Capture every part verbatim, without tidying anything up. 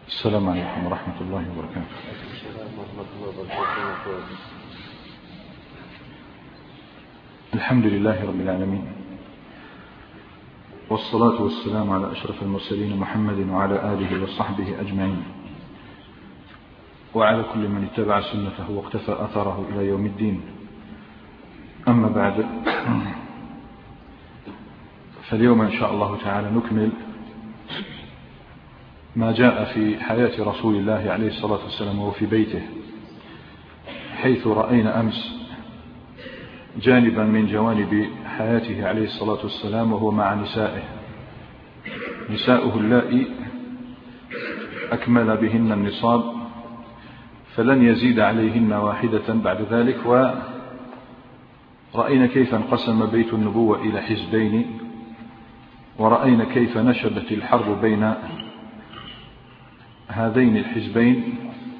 السلام عليكم ورحمة الله وبركاته. الحمد لله رب العالمين، والصلاة والسلام على أشرف المرسلين محمد وعلى آله وصحبه أجمعين، وعلى كل من اتبع سنته واقتفى أثره إلى يوم الدين. أما بعد، فاليوم إن شاء الله تعالى نكمل ما جاء في حياة رسول الله عليه الصلاة والسلام وفي بيته، حيث رأينا أمس جانبا من جوانب حياته عليه الصلاة والسلام وهو مع نسائه، نساؤه اللائي أكمل بهن النصاب فلن يزيد عليهن واحدة بعد ذلك. ورأينا كيف انقسم بيت النبوة إلى حزبين، ورأينا كيف نشبت الحرب بين هذين الحزبين،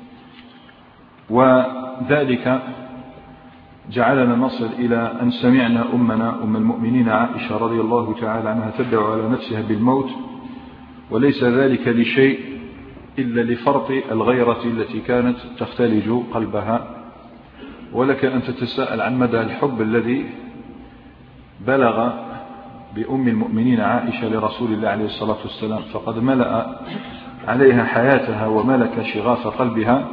وذلك جعلنا نصل إلى أن سمعنا أمنا أم المؤمنين عائشة رضي الله تعالى عنها تدعو على نفسها بالموت، وليس ذلك لشيء إلا لفرط الغيرة التي كانت تختلج قلبها. ولك أن تتساءل عن مدى الحب الذي بلغ بأم المؤمنين عائشة لرسول الله عليه الصلاة والسلام، فقد ملأ عليها حياتها وملك شغاف قلبها.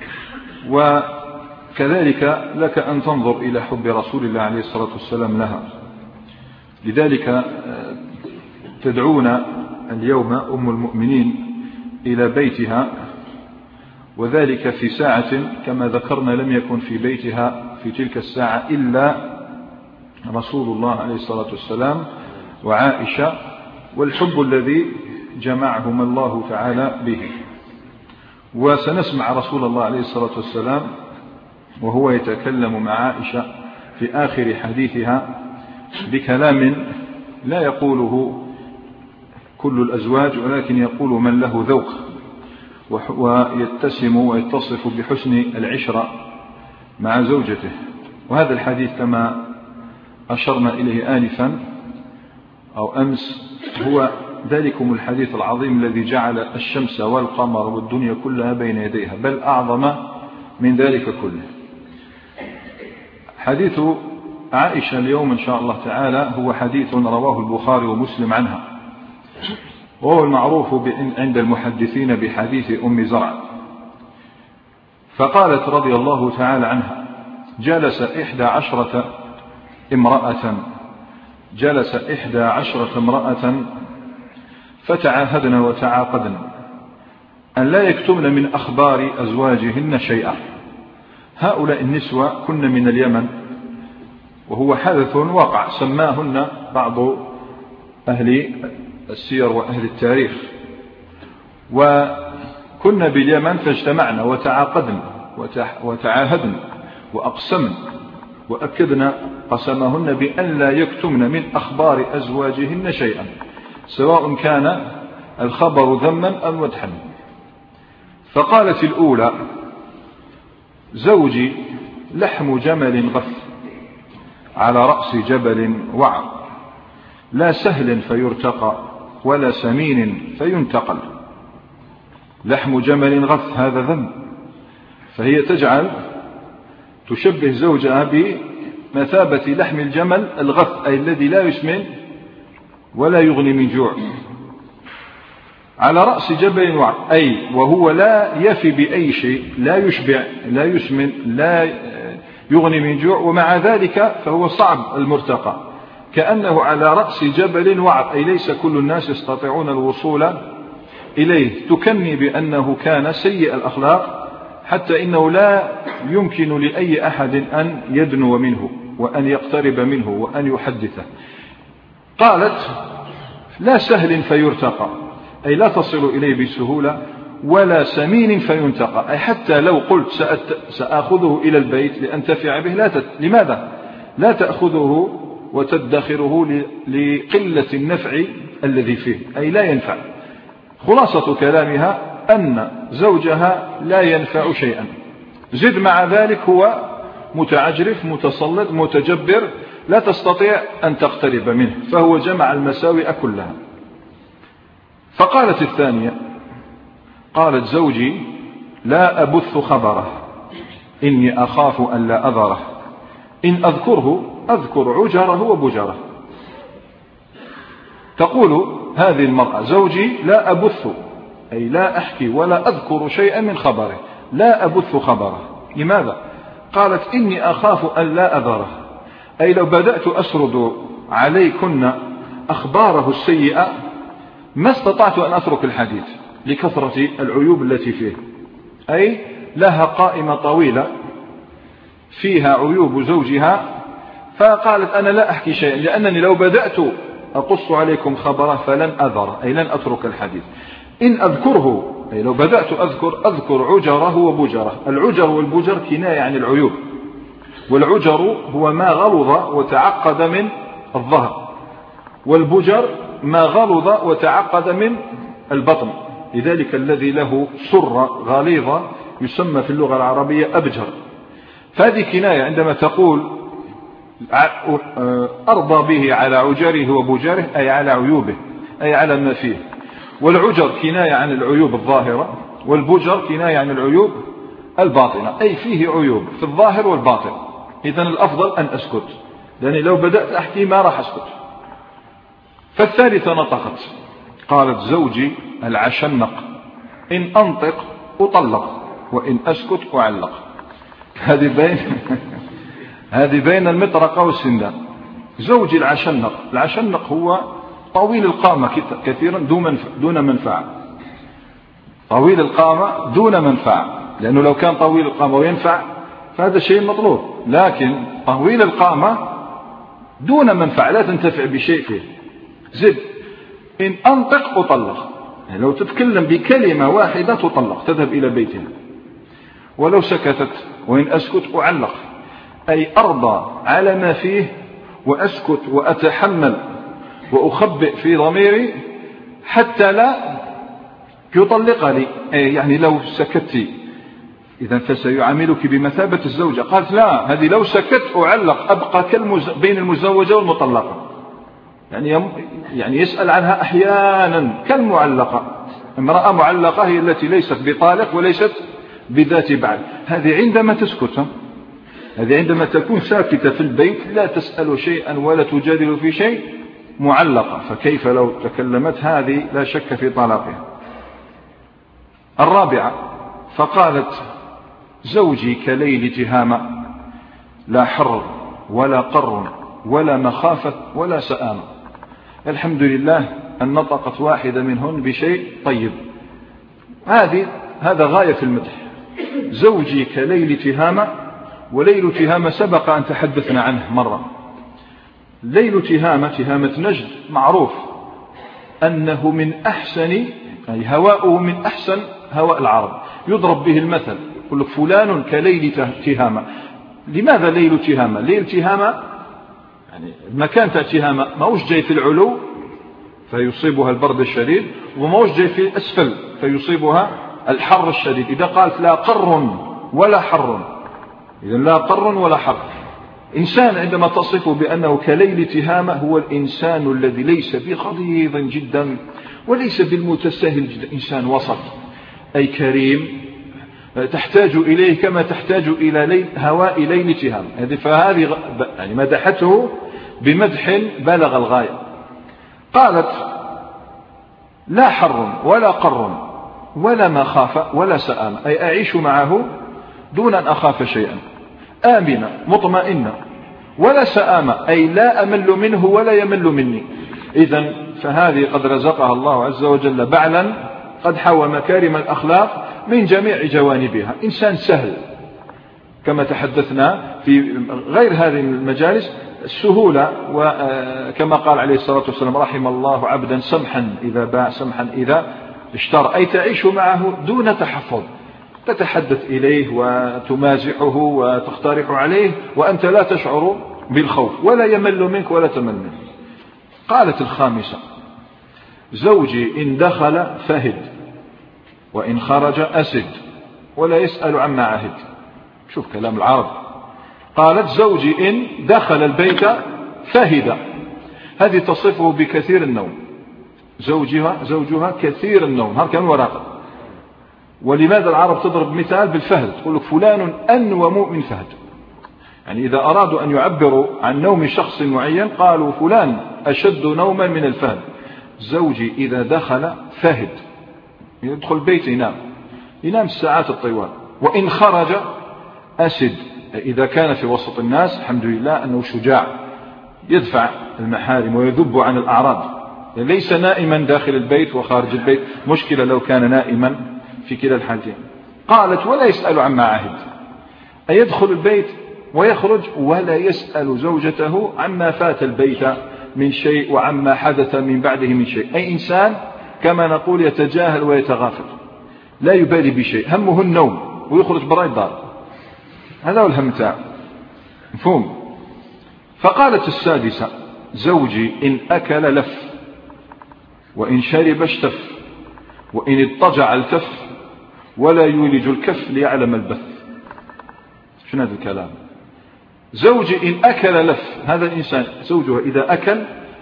وكذلك لك أن تنظر إلى حب رسول الله عليه الصلاة والسلام لها. لذلك تدعونا اليوم أم المؤمنين إلى بيتها، وذلك في ساعة كما ذكرنا لم يكن في بيتها في تلك الساعة إلا رسول الله عليه الصلاة والسلام وعائشة، والحب الذي جمعهم الله تعالى به. وسنسمع رسول الله عليه الصلاة والسلام وهو يتكلم مع عائشة في آخر حديثها بكلام لا يقوله كل الأزواج، ولكن يقول من له ذوق ويتسم ويتصف بحسن العشرة مع زوجته. وهذا الحديث كما أشرنا إليه آنفا أو أمس هو ذلكم الحديث العظيم الذي جعل الشمس والقمر والدنيا كلها بين يديها، بل أعظم من ذلك كله. حديث عائشة اليوم إن شاء الله تعالى هو حديث رواه البخاري ومسلم عنها، وهو المعروف عند المحدثين بحديث أم زرع. فقالت رضي الله تعالى عنها: جلس إحدى عشرة امرأة جلس إحدى عشرة امرأة فتعاهدن وتعاقدن أن لا يكتمن من أخبار أزواجهن شيئا. هؤلاء النسوة كن من اليمن، وهو حدث وقع سماهن بعض أهل السير وأهل التاريخ، وكن باليمن فاجتمعن وتعاقدن وتعاهدن وأقسمن وأكدن قسمهن بأن لا يكتمن من أخبار أزواجهن شيئا، سواء كان الخبر ذما أم مدحا. فقالت الأولى: زوجي لحم جمل غث على رأس جبل وعر، لا سهل فيرتقى ولا سمين فينتقل. لحم جمل غث هذا ذم، فهي تجعل تشبه زوجها بمثابة لحم الجمل الغث، أي الذي لا يسمن ولا يغني من جوع، على رأس جبل وعر، أي وهو لا يفي بأي شيء، لا يشبع لا يسمن لا يغني من جوع، ومع ذلك فهو صعب المرتقى، كأنه على رأس جبل وعر، أي ليس كل الناس يستطيعون الوصول إليه. تكني بأنه كان سيء الأخلاق، حتى إنه لا يمكن لأي أحد أن يدنو منه وأن يقترب منه وأن يحدثه. قالت: لا سهل فيرتقى، أي لا تصل إليه بسهولة، ولا سمين فينتقى، أي حتى لو قلت سأخذه إلى البيت لأنتفع به لا تت... لماذا لا تأخذه وتدخره لقلة النفع الذي فيه، أي لا ينفع. خلاصة كلامها أن زوجها لا ينفع شيئا، زد مع ذلك هو متعجرف متسلط متجبر، لا تستطيع أن تقترب منه، فهو جمع المساوئ كلها. فقالت الثانية: قالت زوجي لا أبث خبره إني أخاف أن لا أذره إن أذكره أذكر عجره وبجره. تقول هذه المرأة زوجي لا أبث أي لا أحكي ولا أذكر شيئا من خبره، لا أبث خبره. لماذا؟ قالت إني أخاف أن لا أذره، أي لو بدأت أسرد عليكن أخباره السيئة ما استطعت أن أترك الحديث لكثرة العيوب التي فيه. أي لها قائمة طويلة فيها عيوب زوجها، فقالت أنا لا أحكي شيئا لأنني لو بدأت أقص عليكم خبره فلن أذره أي لن أترك الحديث. إن أذكره أي لو بدأت أذكر أذكر عجره وبجره. العجر والبجر كناية عن العيوب، والعجر هو ما غلظ وتعقد من الظهر، والبجر ما غلظ وتعقد من البطن. لذلك الذي له سرة غليظة يسمى في اللغة العربية أبجر. فهذه كناية عندما تقول أرضى به على عجره وبجره أي على عيوبه أي على ما فيه. والعجر كناية عن العيوب الظاهرة، والبجر كناية عن العيوب الباطنة أي فيه عيوب في الظاهر والباطن. إذن الأفضل أن أسكت، لأني لو بدأت أحكي ما راح أسكت. فالثالثة نطقت قالت زوجي العشنق إن أنطق أطلق وإن أسكت أعلق. هذه بين هذه بين المطرقة والسندان. زوجي العشنق، العشنق هو طويل القامة كثيرا دون منفعة، طويل القامة دون منفعة، لأنه لو كان طويل القامة وينفع فهذا شيء مطلوب، لكن طويل القامة دون منفعة لا تنتفع بشيء فيه. زد إن أنطق أطلق، يعني لو تتكلم بكلمة واحدة تطلق تذهب إلى بيتها، ولو سكتت وإن أسكت أعلق أي أرضى على ما فيه وأسكت وأتحمل وأخبئ في ضميري حتى لا يطلق لي. يعني لو سكت إذا فسيعاملك بمثابة الزوجة. قالت لا، هذه لو سكت أعلق أبقى كالمز... بين المزوجة والمطلقة. يعني يم... يعني يسأل عنها أحيانا كالمعلقة. امرأة معلقة هي التي ليست بطالق وليست بذات بعل. هذه عندما تسكت، هذه عندما تكون ساكتة في البيت لا تسأل شيئا ولا تجادل في شيء معلقة، فكيف لو تكلمت؟ هذه لا شك في طلاقها. الرابعة فقالت زوجي كليل تهامة لا حر ولا قر ولا مخافة ولا سآمة. الحمد لله أن نطقت واحدة منهن بشيء طيب. هذه هذا غاية في المدح. زوجي كليل تهامة، وليل تهامة سبق أن تحدثنا عنه مرة. ليل تهامة تهامة نجد معروف أنه من أحسن، أي هواؤه من أحسن هواء العرب، يضرب به المثل، يقول لك فلان كليل تهامة. لماذا ليل تهامة؟ ليل تهامة يعني المكان تاع تهامة ما هوش جاي في العلو فيصيبها البرد الشديد، وما هوش جاي في الأسفل فيصيبها الحر الشديد. إذا قالت لا قر ولا حر، إذا لا قر ولا حر. إنسان عندما تصفه بأنه كليل تهامة هو الإنسان الذي ليس بغليظ جدا وليس بالمتساهل جدا، إنسان وسط أي كريم تحتاج إليه كما تحتاج إلى ليل هواء ليل تهامة. فهذه يعني مدحته بمدح بلغ الغاية. قالت لا حر ولا قر ولا مخافة ولا سآم، أي أعيش معه دون أن أخاف شيئا، آمنة مطمئنة، ولا سآمة أي لا أمل منه ولا يمل مني. إذن فهذه قد رزقها الله عز وجل بعلا قد حوى مكارم الأخلاق من جميع جوانبها. إنسان سهل كما تحدثنا في غير هذه المجالس، السهولة، وكما قال عليه الصلاة والسلام رحم الله عبدا سمحا إذا باع سمحا إذا اشترى، أي تعيش معه دون تحفظ، تتحدث إليه وتمازحه وتقترح عليه وأنت لا تشعر بالخوف، ولا يمل منك ولا تمل منك. قالت الخامسة زوجي إن دخل فهد وإن خرج أسد ولا يسأل عما عهد. شوف كلام العرب. قالت زوجي إن دخل البيت فهد، هذه تصفه بكثير النوم. زوجها زوجها كثير النوم، هذا كان وراقه ولماذا العرب تضرب مثال بالفهد، تقول لك فلان أنوم من فهد، يعني إذا أرادوا أن يعبروا عن نوم شخص معين قالوا فلان أشد نوما من الفهد. زوجي إذا دخل فهد، يدخل البيت ينام ينام الساعات الطوال، وإن خرج أسد، إذا كان في وسط الناس الحمد لله أنه شجاع يدفع المحارم ويذب عن الأعراض، ليس نائما داخل البيت وخارج البيت، مشكلة لو كان نائما في كلا الحالتين. قالت ولا يسأل عما عهد، أي يدخل البيت ويخرج ولا يسأل زوجته عما فات البيت من شيء وعما حدث من بعده من شيء. أي إنسان كما نقول يتجاهل ويتغافل، لا يبالي بشيء، همه النوم ويخرج براء الدار، هذا هو الهم تاعه، مفهوم. فقالت السادسة زوجي إن أكل لف، وإن شرب اشتف، وإن اضطجع التف، ولا يولج الكف ليعلم البث. شنو هذا الكلام؟ زوجي إن أكل لف، هذا الإنسان زوجها إذا أكل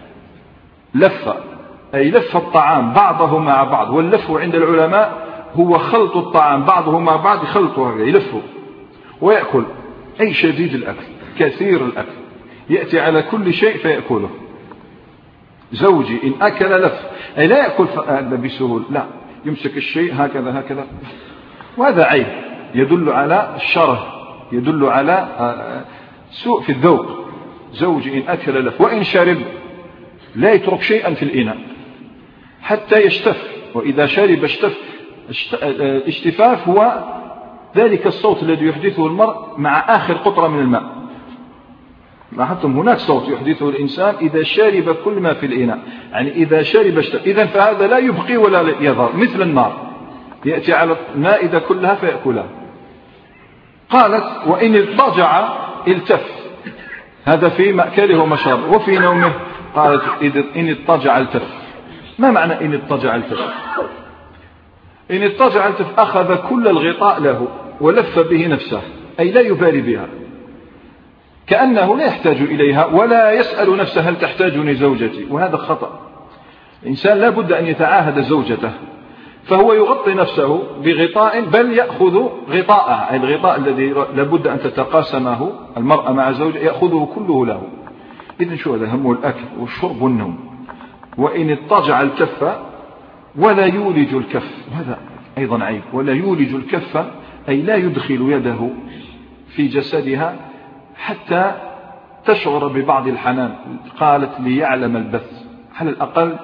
لف، أي لف الطعام بعضه مع بعض، واللف عند العلماء هو خلط الطعام بعضه مع بعض، خلطه يلفه ويأكل، أي شديد الأكل كثير الأكل، يأتي على كل شيء فيأكله. زوجي إن أكل لف، أي لا يأكل بسهولة، لا يمسك الشيء هكذا هكذا، وهذا عيب يدل على الشره، يدل على سوء في الذوق. زوجي إن أكل لف، وإن شرب لا يترك شيئا في الإناء حتى يشتف، وإذا شرب اشتف. الاشتفاف هو ذلك الصوت الذي يحدثه المرء مع آخر قطرة من الماء. لاحظتم هناك صوت يحدثه الإنسان إذا شرب كل ما في الإناء، يعني إذا شرب اشتف. إذن فهذا لا يبقي ولا يضر، مثل النار يأتي على المائدة كلها فيأكلها. قالت وإن اضطجع التف، هذا في مأكله ومشربه، وفي نومه قالت إن اضطجع التف. ما معنى إن اضطجع التف؟ إن اضطجع التف أخذ كل الغطاء له ولف به نفسه، أي لا يبالي بها، كأنه لا يحتاج إليها ولا يسأل نفسه هل تحتاجني زوجتي، وهذا خطأ. الإنسان لا بد أن يتعاهد زوجته، فهو يغطي نفسه بغطاء، بل يأخذ غطاءه، أي الغطاء الذي لابد أن تتقاسمه المرأة مع زوجها يأخذه كله له. إذن شو هذا؟ همه الأكل والشرب والنوم. وإن اضطجع الكف ولا يولج الكف، وهذا أيضا عيب، ولا يولج الكف أي لا يدخل يده في جسدها حتى تشعر ببعض الحنان. قالت ليعلم البث، على الأقل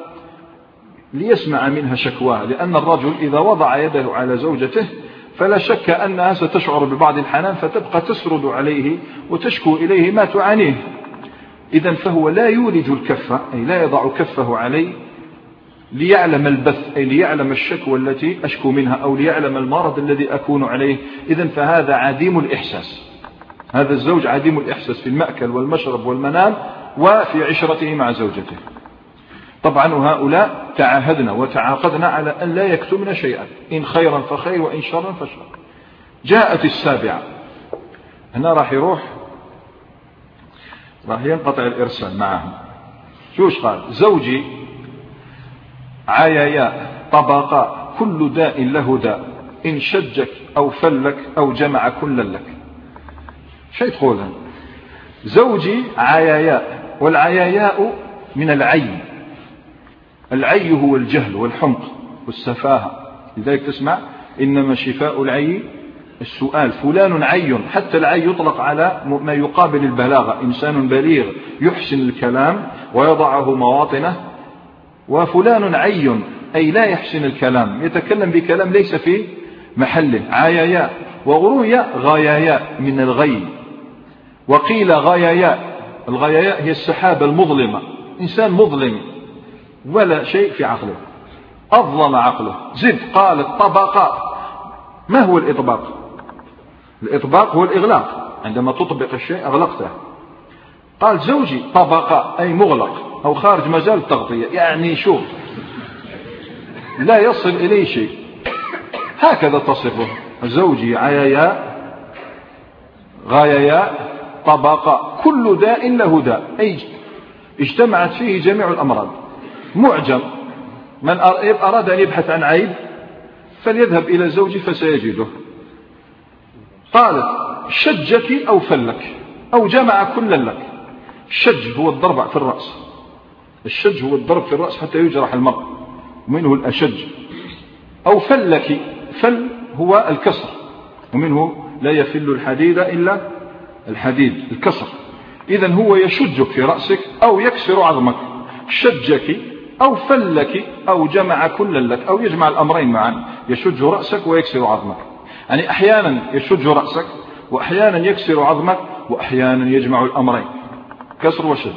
ليسمع منها شكواها، لأن الرجل إذا وضع يده على زوجته فلا شك أنها ستشعر ببعض الحنان، فتبقى تسرد عليه وتشكو إليه ما تعانيه. إذن فهو لا يولج الكف، أي لا يضع كفه عليه، ليعلم البث، أي ليعلم الشكوى التي أشكو منها، أو ليعلم المرض الذي أكون عليه. إذن فهذا عديم الإحساس، هذا الزوج عديم الإحساس في المأكل والمشرب والمنام وفي عشرته مع زوجته. طبعا وهؤلاء تعاهدنا وتعاقدنا على أن لا يكتمن شيئا، إن خيرا فخير وإن شرا فشر. جاءت السابعة، هنا راح يروح راح ينقطع الإرسال معهم. شوش قال؟ زوجي عيايا طبقاء، كل داء له داء، إن شجك أو فلك أو جمع كل لك. شيء تقولها؟ زوجي عياياء، والعياياء من العي، العي هو الجهل والحمق والسفاهة، لذلك تسمع إنما شفاء العي السؤال، فلان عي. حتى العي يطلق على ما يقابل البلاغة، إنسان بليغ يحسن الكلام ويضعه مواطنه. وفلان عي أي لا يحسن الكلام، يتكلم بكلام ليس في محله. عياياء، وغروي غياياء من الغي، وقيل غياياء. الغياياء هي السحابة المظلمة، إنسان مظلم ولا شيء في عقله، أظلم عقله. زد قال الطبقاء. ما هو الإطباق؟ الإطباق هو الإغلاق، عندما تطبق الشيء أغلقته. قال زوجي طبقاء أي مغلق أو خارج مجال التغطية، يعني شوف لا يصل إليه شيء، هكذا تصفه. زوجي عيايا غايايا طبقاء، كل داء له داء، أي اجتمعت فيه جميع الأمراض. معجم، من أراد أن يبحث عن عيب فليذهب إلى زوجي فسيجده. قالت شجك أو فلك أو جمع كلا لك. الشج هو الضرب في الرأس، الشج هو الضرب في الرأس حتى يجرح المرء، ومنه الأشج. أو فلك، فل هو الكسر، ومنه لا يفل الحديد إلا الحديد، الكسر. إذن هو يشجك في رأسك أو يكسر عظمك. شجك أو فلك أو جمع كلا لك، أو يجمع الأمرين معا، يشج رأسك ويكسر عظمك. يعني أحيانا يشج رأسك وأحيانا يكسر عظمك وأحيانا يجمع الأمرين، كسر وشج.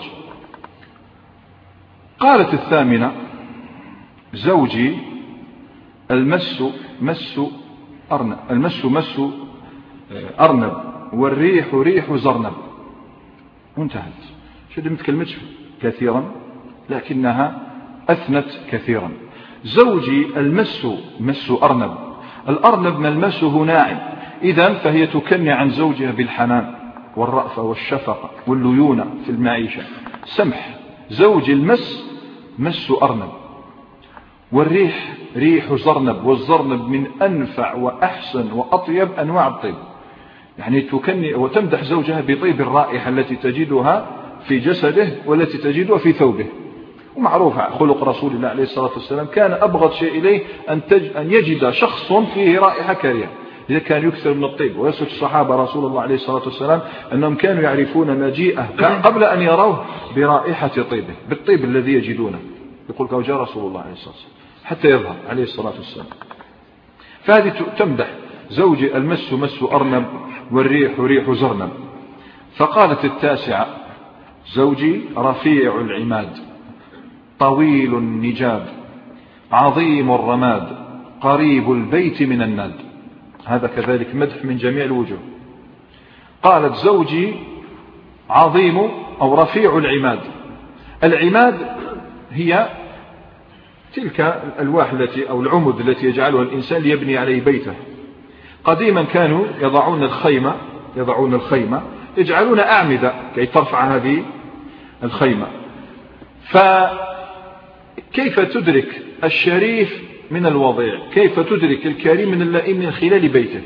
قالت الثامنة زوجي المس مس أرنب، المس مس أرنب والريح ريح زرنب. وانتهت. شد ما تكلمتش كثيرا لكنها أثنت كثيرا. زوجي المس مس أرنب، الأرنب ملمسه ناعم، إذن فهي تكني عن زوجها بالحنان والرأفة والشفقة والليونة في المعيشة، سمح. زوجي المس مس أرنب، والريح ريح زرنب، والزرنب من أنفع وأحسن وأطيب أنواع الطيب. يعني تكني وتمدح زوجها بطيب الرائحة التي تجدها في جسده والتي تجدها في ثوبه. ومعروف خلق رسول الله عليه الصلاة والسلام كان أبغض شيء إليه أن, تج... أن يجد شخص فيه رائحة كريهة، إذا كان يكثر من الطيب. ويصف الصحابة رسول الله عليه الصلاة والسلام أنهم كانوا يعرفون مجيئه قبل أن يروه برائحة طيبه، بالطيب الذي يجدونه. يقول كما جاء رسول الله عليه الصلاة والسلام حتى يظهر عليه الصلاة والسلام. فهذه تمدح زوجي المس مس أرنب والريح ريح زرنب. فقالت التاسعة زوجي رفيع العماد طويل النجاد عظيم الرماد قريب البيت من الناد. هذا كذلك مدح من جميع الوجوه. قالت زوجي عظيم أو رفيع العماد. العماد هي تلك الألواح التي أو العمد التي يجعلها الإنسان ليبني عليه بيته. قديما كانوا يضعون الخيمة يضعون الخيمة يجعلون أعمدة كي ترفع هذه الخيمة. فكيف تدرك الشريف من الوضيع، كيف تدرك الكريم من اللئيم من خلال بيته.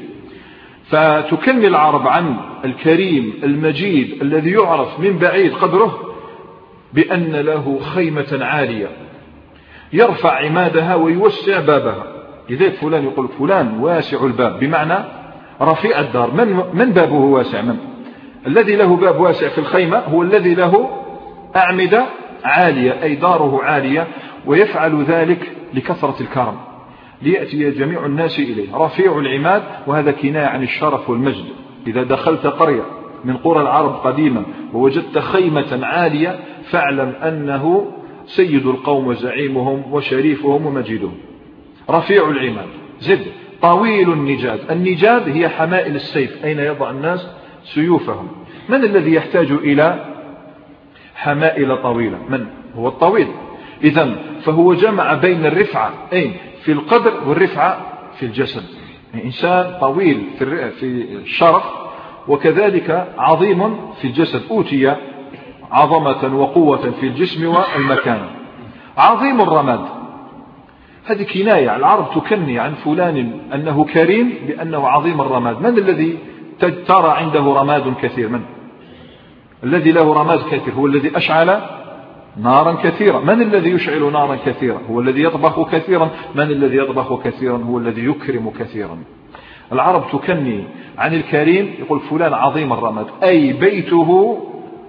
فتكني العرب عن الكريم المجيد الذي يعرف من بعيد قدره بأن له خيمة عالية يرفع عمادها ويوسع بابها. لذلك فلان يقول فلان واسع الباب، بمعنى رفيع الدار. من, من بابه واسع؟ من الذي له باب واسع في الخيمة؟ هو الذي له أعمدة عالية، أي داره عالية، ويفعل ذلك لكثرة الكرم ليأتي جميع الناس إليه. رفيع العماد، وهذا كناية عن الشرف والمجد. إذا دخلت قرية من قرى العرب قديما ووجدت خيمة عالية فاعلم أنه سيد القوم وزعيمهم وشريفهم ومجيدهم. رفيع العماد. زد طويل النجاد. النجاد هي حمائل السيف، أين يضع الناس سيوفهم. من الذي يحتاج إلى حمائل طويلة؟ من هو الطويل. إذن فهو جمع بين الرفعة أين في القدر والرفعة في الجسد. يعني إنسان طويل في الشرف وكذلك عظيم في الجسد، أوتي عظمة وقوة في الجسم والمكان. عظيم الرماد، هذه كناية. العرب تكني عن فلان أنه كريم بأنه عظيم الرماد. من الذي ترى عنده رماد كثير؟ من الذي له رماد كثير؟ هو الذي أشعل نارا كثيرا. من الذي يشعل نارا كثيرا؟ هو الذي يطبخ كثيرا. من الذي يطبخ كثيرا؟ هو الذي يكرم كثيرا. العرب تكني عن الكريم، يقول فلان عظيم الرماد، أي بيته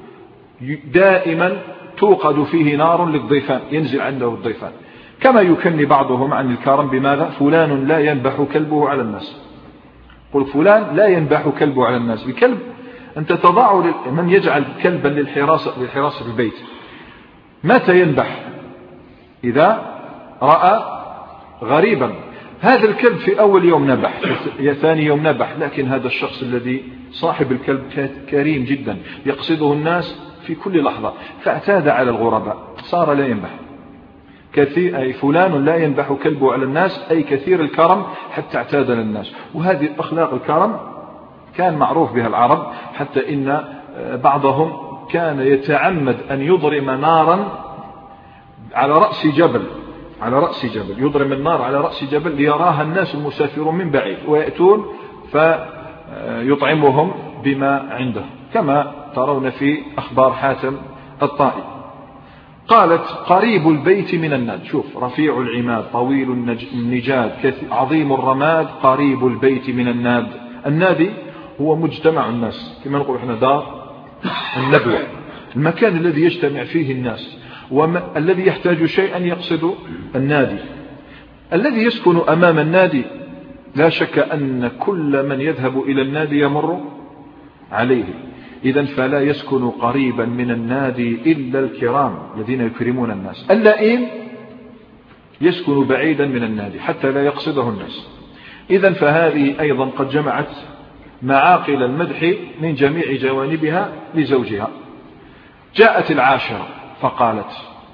دائما توقد فيه نار للضيفان، ينزل عنده الضيفان. كما يكني بعضهم عن الكرم بماذا؟ فلان لا ينبح كلبه على الناس. قل فلان لا ينبح كلبه على الناس. بكلب أنت تضع من يجعل كلبا للحراسة, للحراسة في البيت. متى ينبح؟ إذا رأى غريبا. هذا الكلب في أول يوم نبح، في ثاني يوم نبح، لكن هذا الشخص الذي صاحب الكلب كريم جدا يقصده الناس في كل لحظة، فاعتاد على الغرباء صار لا ينبح. كثير أي فلان لا ينبح كلبه على الناس، أي كثير الكرم حتى اعتاد للناس. وهذه أخلاق الكرم كان معروف بها العرب، حتى إن بعضهم كان يتعمد أن يضرم نارا على رأس جبل على رأس جبل، يضرم النار على رأس جبل ليراها الناس المسافرون من بعيد ويأتون فيطعمهم بما عنده كما ترون في أخبار حاتم الطائي. قالت قريب البيت من الناد، شوف رفيع العماد طويل النجاد عظيم الرماد قريب البيت من الناد. النادي هو مجتمع الناس كما نقول احنا دار الندوة، المكان الذي يجتمع فيه الناس والذي يحتاج شيئا يقصد النادي. الذي يسكن أمام النادي لا شك أن كل من يذهب إلى النادي يمر عليه، إذن فلا يسكن قريبا من النادي إلا الكرام الذين يكرمون الناس. اللئيم يسكن بعيدا من النادي حتى لا يقصده الناس. إذن فهذه أيضا قد جمعت معاقل المدح من جميع جوانبها لزوجها. جاءت العاشرة فقالت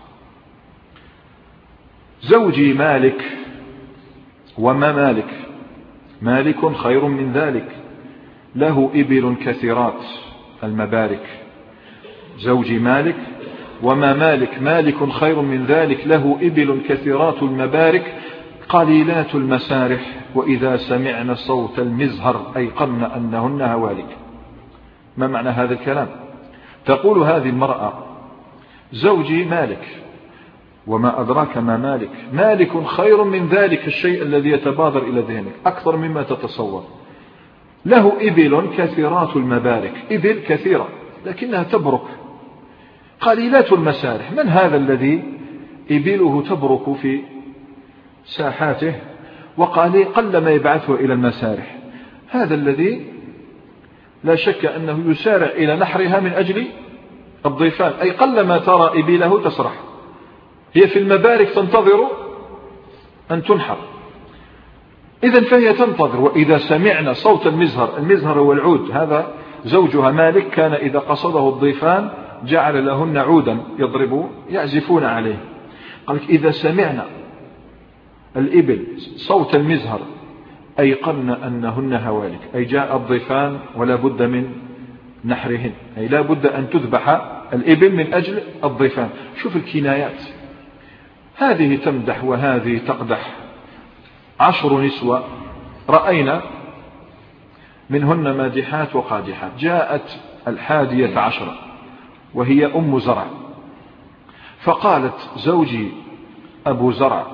زوجي مالك وما مالك، مالك خير من ذلك له إبل كثيرات المبارك. زوجي مالك وما مالك، مالك خير من ذلك له إبل كثيرات المبارك قليلات المسارح وإذا سمعن صوت المزهر أيقن أنهن هوالك. ما معنى هذا الكلام؟ تقول هذه المرأة زوجي مالك وما أدراك ما مالك، مالك خير من ذلك الشيء الذي يتبادر إلى ذهنك أكثر مما تتصور. له إبل كثيرات المبارك، إبل كثيرة لكنها تبرك قليلات المسارح. من هذا الذي إبله تبرك في ساحاته وقل ما يبعثه إلى المسارح؟ هذا الذي لا شك أنه يسارع إلى نحرها من أجل الضيفان، أي قل ما ترى إبله تسرح، هي في المبارك تنتظر أن تنحر. إذن فهي تنتظر. وإذا سمعنا صوت المزهر، المزهر هو العود، هذا زوجها مالك كان إذا قصده الضيفان جعل لهن عودا يضربون يعزفون عليه. قال إذا سمعنا الإبل صوت المزهر أيقن أنهن هوالك، أي جاء الضيفان ولا بد من نحرهن، أي لا بد أن تذبح الإبل من أجل الضيفان. شوف الكنايات، هذه تمدح وهذه تقدح. عشر نسوة رأينا منهن مادحات وقادحات. جاءت الحادية عشرة وهي أم زرع فقالت زوجي أبو زرع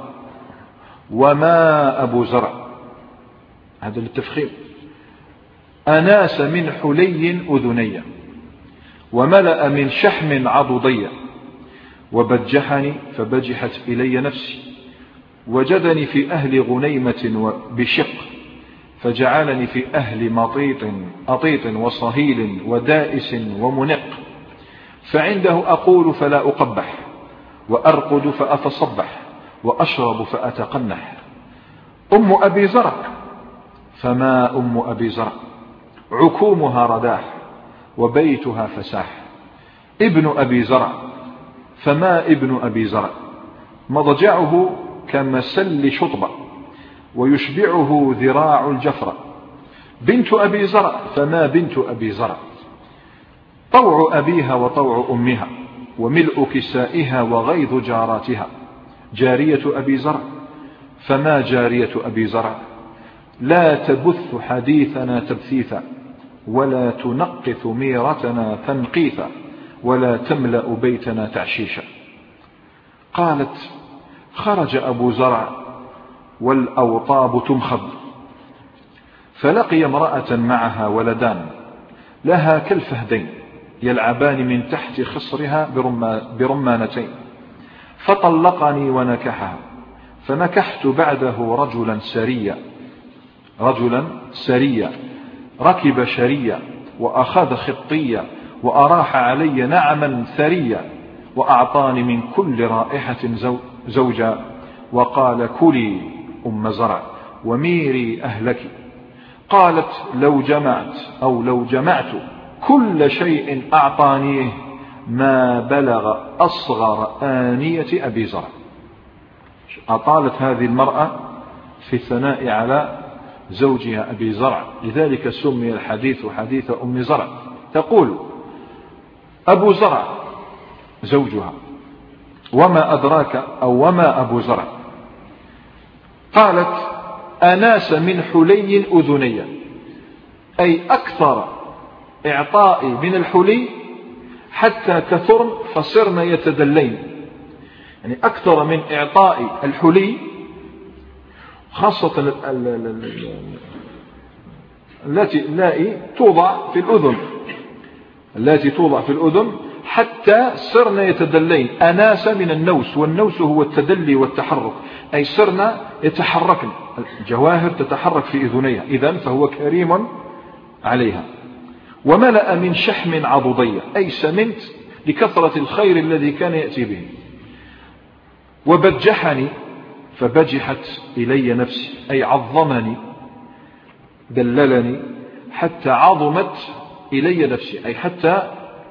وما أبو زرع، هذا للتفخيم، أناس من حلي أذني وملأ من شحم عضدي وبجحني فبجحت إلي نفسي وجدني في أهل غنيمة بشق فجعلني في أهل مطيط أطيط وصهيل ودائس ومنق، فعنده أقول فلا أقبح وأرقد فأتصبح وأشرب فأتقنح. أم أبي زرع فما أم أبي زرع، عكومها رداح وبيتها فساح. ابن أبي زرع فما ابن أبي زرع، مضجعه كمسل شطبة ويشبعه ذراع الجفرة. بنت أبي زرع فما بنت أبي زرع، طوع أبيها وطوع أمها وملء كسائها وغيظ جاراتها. جارية أبي زرع فما جارية أبي زرع، لا تبث حديثنا تبثيثا ولا تنقث ميرتنا تنقيثا ولا تملأ بيتنا تعشيشا. قالت خرج أبو زرع والأوطاب تمخض فلقي امرأة معها ولدان لها كالفهدين يلعبان من تحت خصرها برمانتين، فطلقني ونكحها، فنكحت بعده رجلا سريا رجلا سريا ركب شريا وأخذ خطيا وأراح علي نعما ثريا وأعطاني من كل رائحة زوجا وقال كلي أم زرع وميري أهلك. قالت لو جمعت أو لو جمعت كل شيء أعطانيه ما بلغ أصغر آنية أبي زرع. أطالت هذه المرأة في الثناء على زوجها أبي زرع، لذلك سمي الحديث حديث أم زرع. تقول أبو زرع زوجها وما أدراك أو وما أبو زرع، قالت أناس من حلي أذني، أي أكثر إعطائي من الحلي حتى كثرن فصرن يتدلين، يعني أكثر من إعطائي الحلي خاصة التي التي توضع في الأذن التي توضع في الأذن حتى صرن يتدلين. أناس من النوس، والنوس هو التدلي والتحرك، أي صرن يتحركن، الجواهر تتحرك في أذنيها، إذن فهو كريم عليها. وملأ من شحم عضدي، أي سمنت لكثرة الخير الذي كان يأتي به. وبجحني، فبجحت إلي نفسي، أي عظمني دللني حتى عظمت إلي نفسي، أي حتى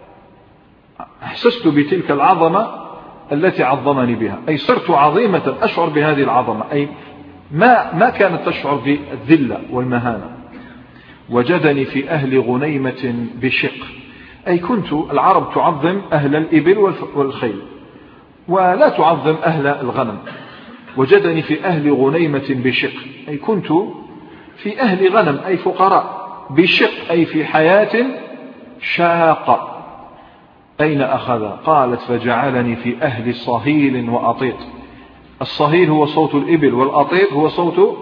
أحسست بتلك العظمة التي عظمني بها، أي صرت عظيمة أشعر بهذه العظمة، أي ما, ما كانت تشعر بالذلة والمهانة. وجدني في أهل غنيمة بشق، أي كنت العرب تعظم أهل الإبل والخيل ولا تعظم أهل الغنم. وجدني في أهل غنيمة بشق، أي كنت في أهل غنم أي فقراء، بشق أي في حياة شاقة. أين أخذ؟ قالت فجعلني في أهل صهيل وأطيط. الصهيل هو صوت الإبل، والأطيط هو صوت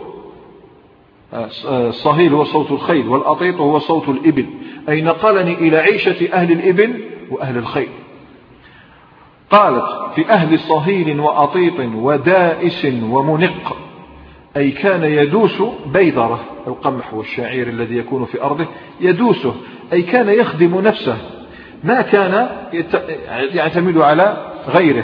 الصهيل هو صوت الخيل، والأطيط هو صوت الإبل، أي نقلني إلى عيشة أهل الإبل وأهل الخيل. قالت في أهل صهيل وأطيط ودائس ومنق، أي كان يدوس بيضرة القمح والشعير الذي يكون في أرضه، يدوسه، أي كان يخدم نفسه، ما كان يعتمد على غيره.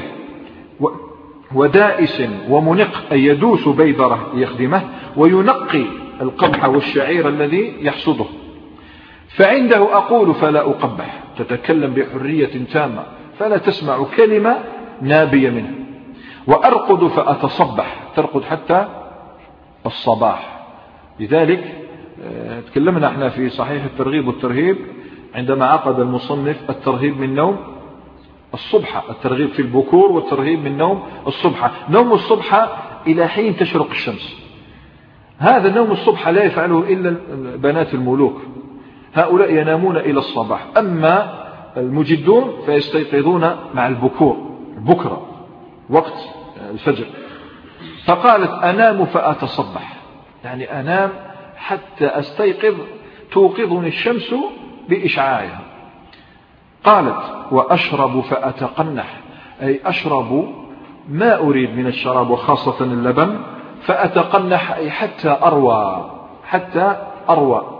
ودائس ومنق، أي يدوس بيضرة يخدمه وينقي القمح والشعير الذي يحصده. فعنده أقول فلا أقبح، تتكلم بحرية تامة فلا تسمع كلمة نابية منه. وأرقد فأتصبح، ترقد حتى الصباح. لذلك تكلمنا احنا في صحيح الترغيب والترهيب عندما عقد المصنف الترهيب من نوم الصبح، الترغيب في البكور والترهيب من نوم الصبح. نوم الصبح إلى حين تشرق الشمس، هذا نوم الصبح لا يفعله إلا بنات الملوك، هؤلاء ينامون إلى الصباح. أما المجدون فيستيقظون مع البكور، بكرة وقت الفجر. فقالت أنام فأتصبح، يعني أنام حتى أستيقظ، توقظني الشمس بإشعاعها. قالت وأشرب فأتقنح، أي أشرب ما أريد من الشراب وخاصة اللبن، فأتقنح أي حتى أروى، حتى أروى.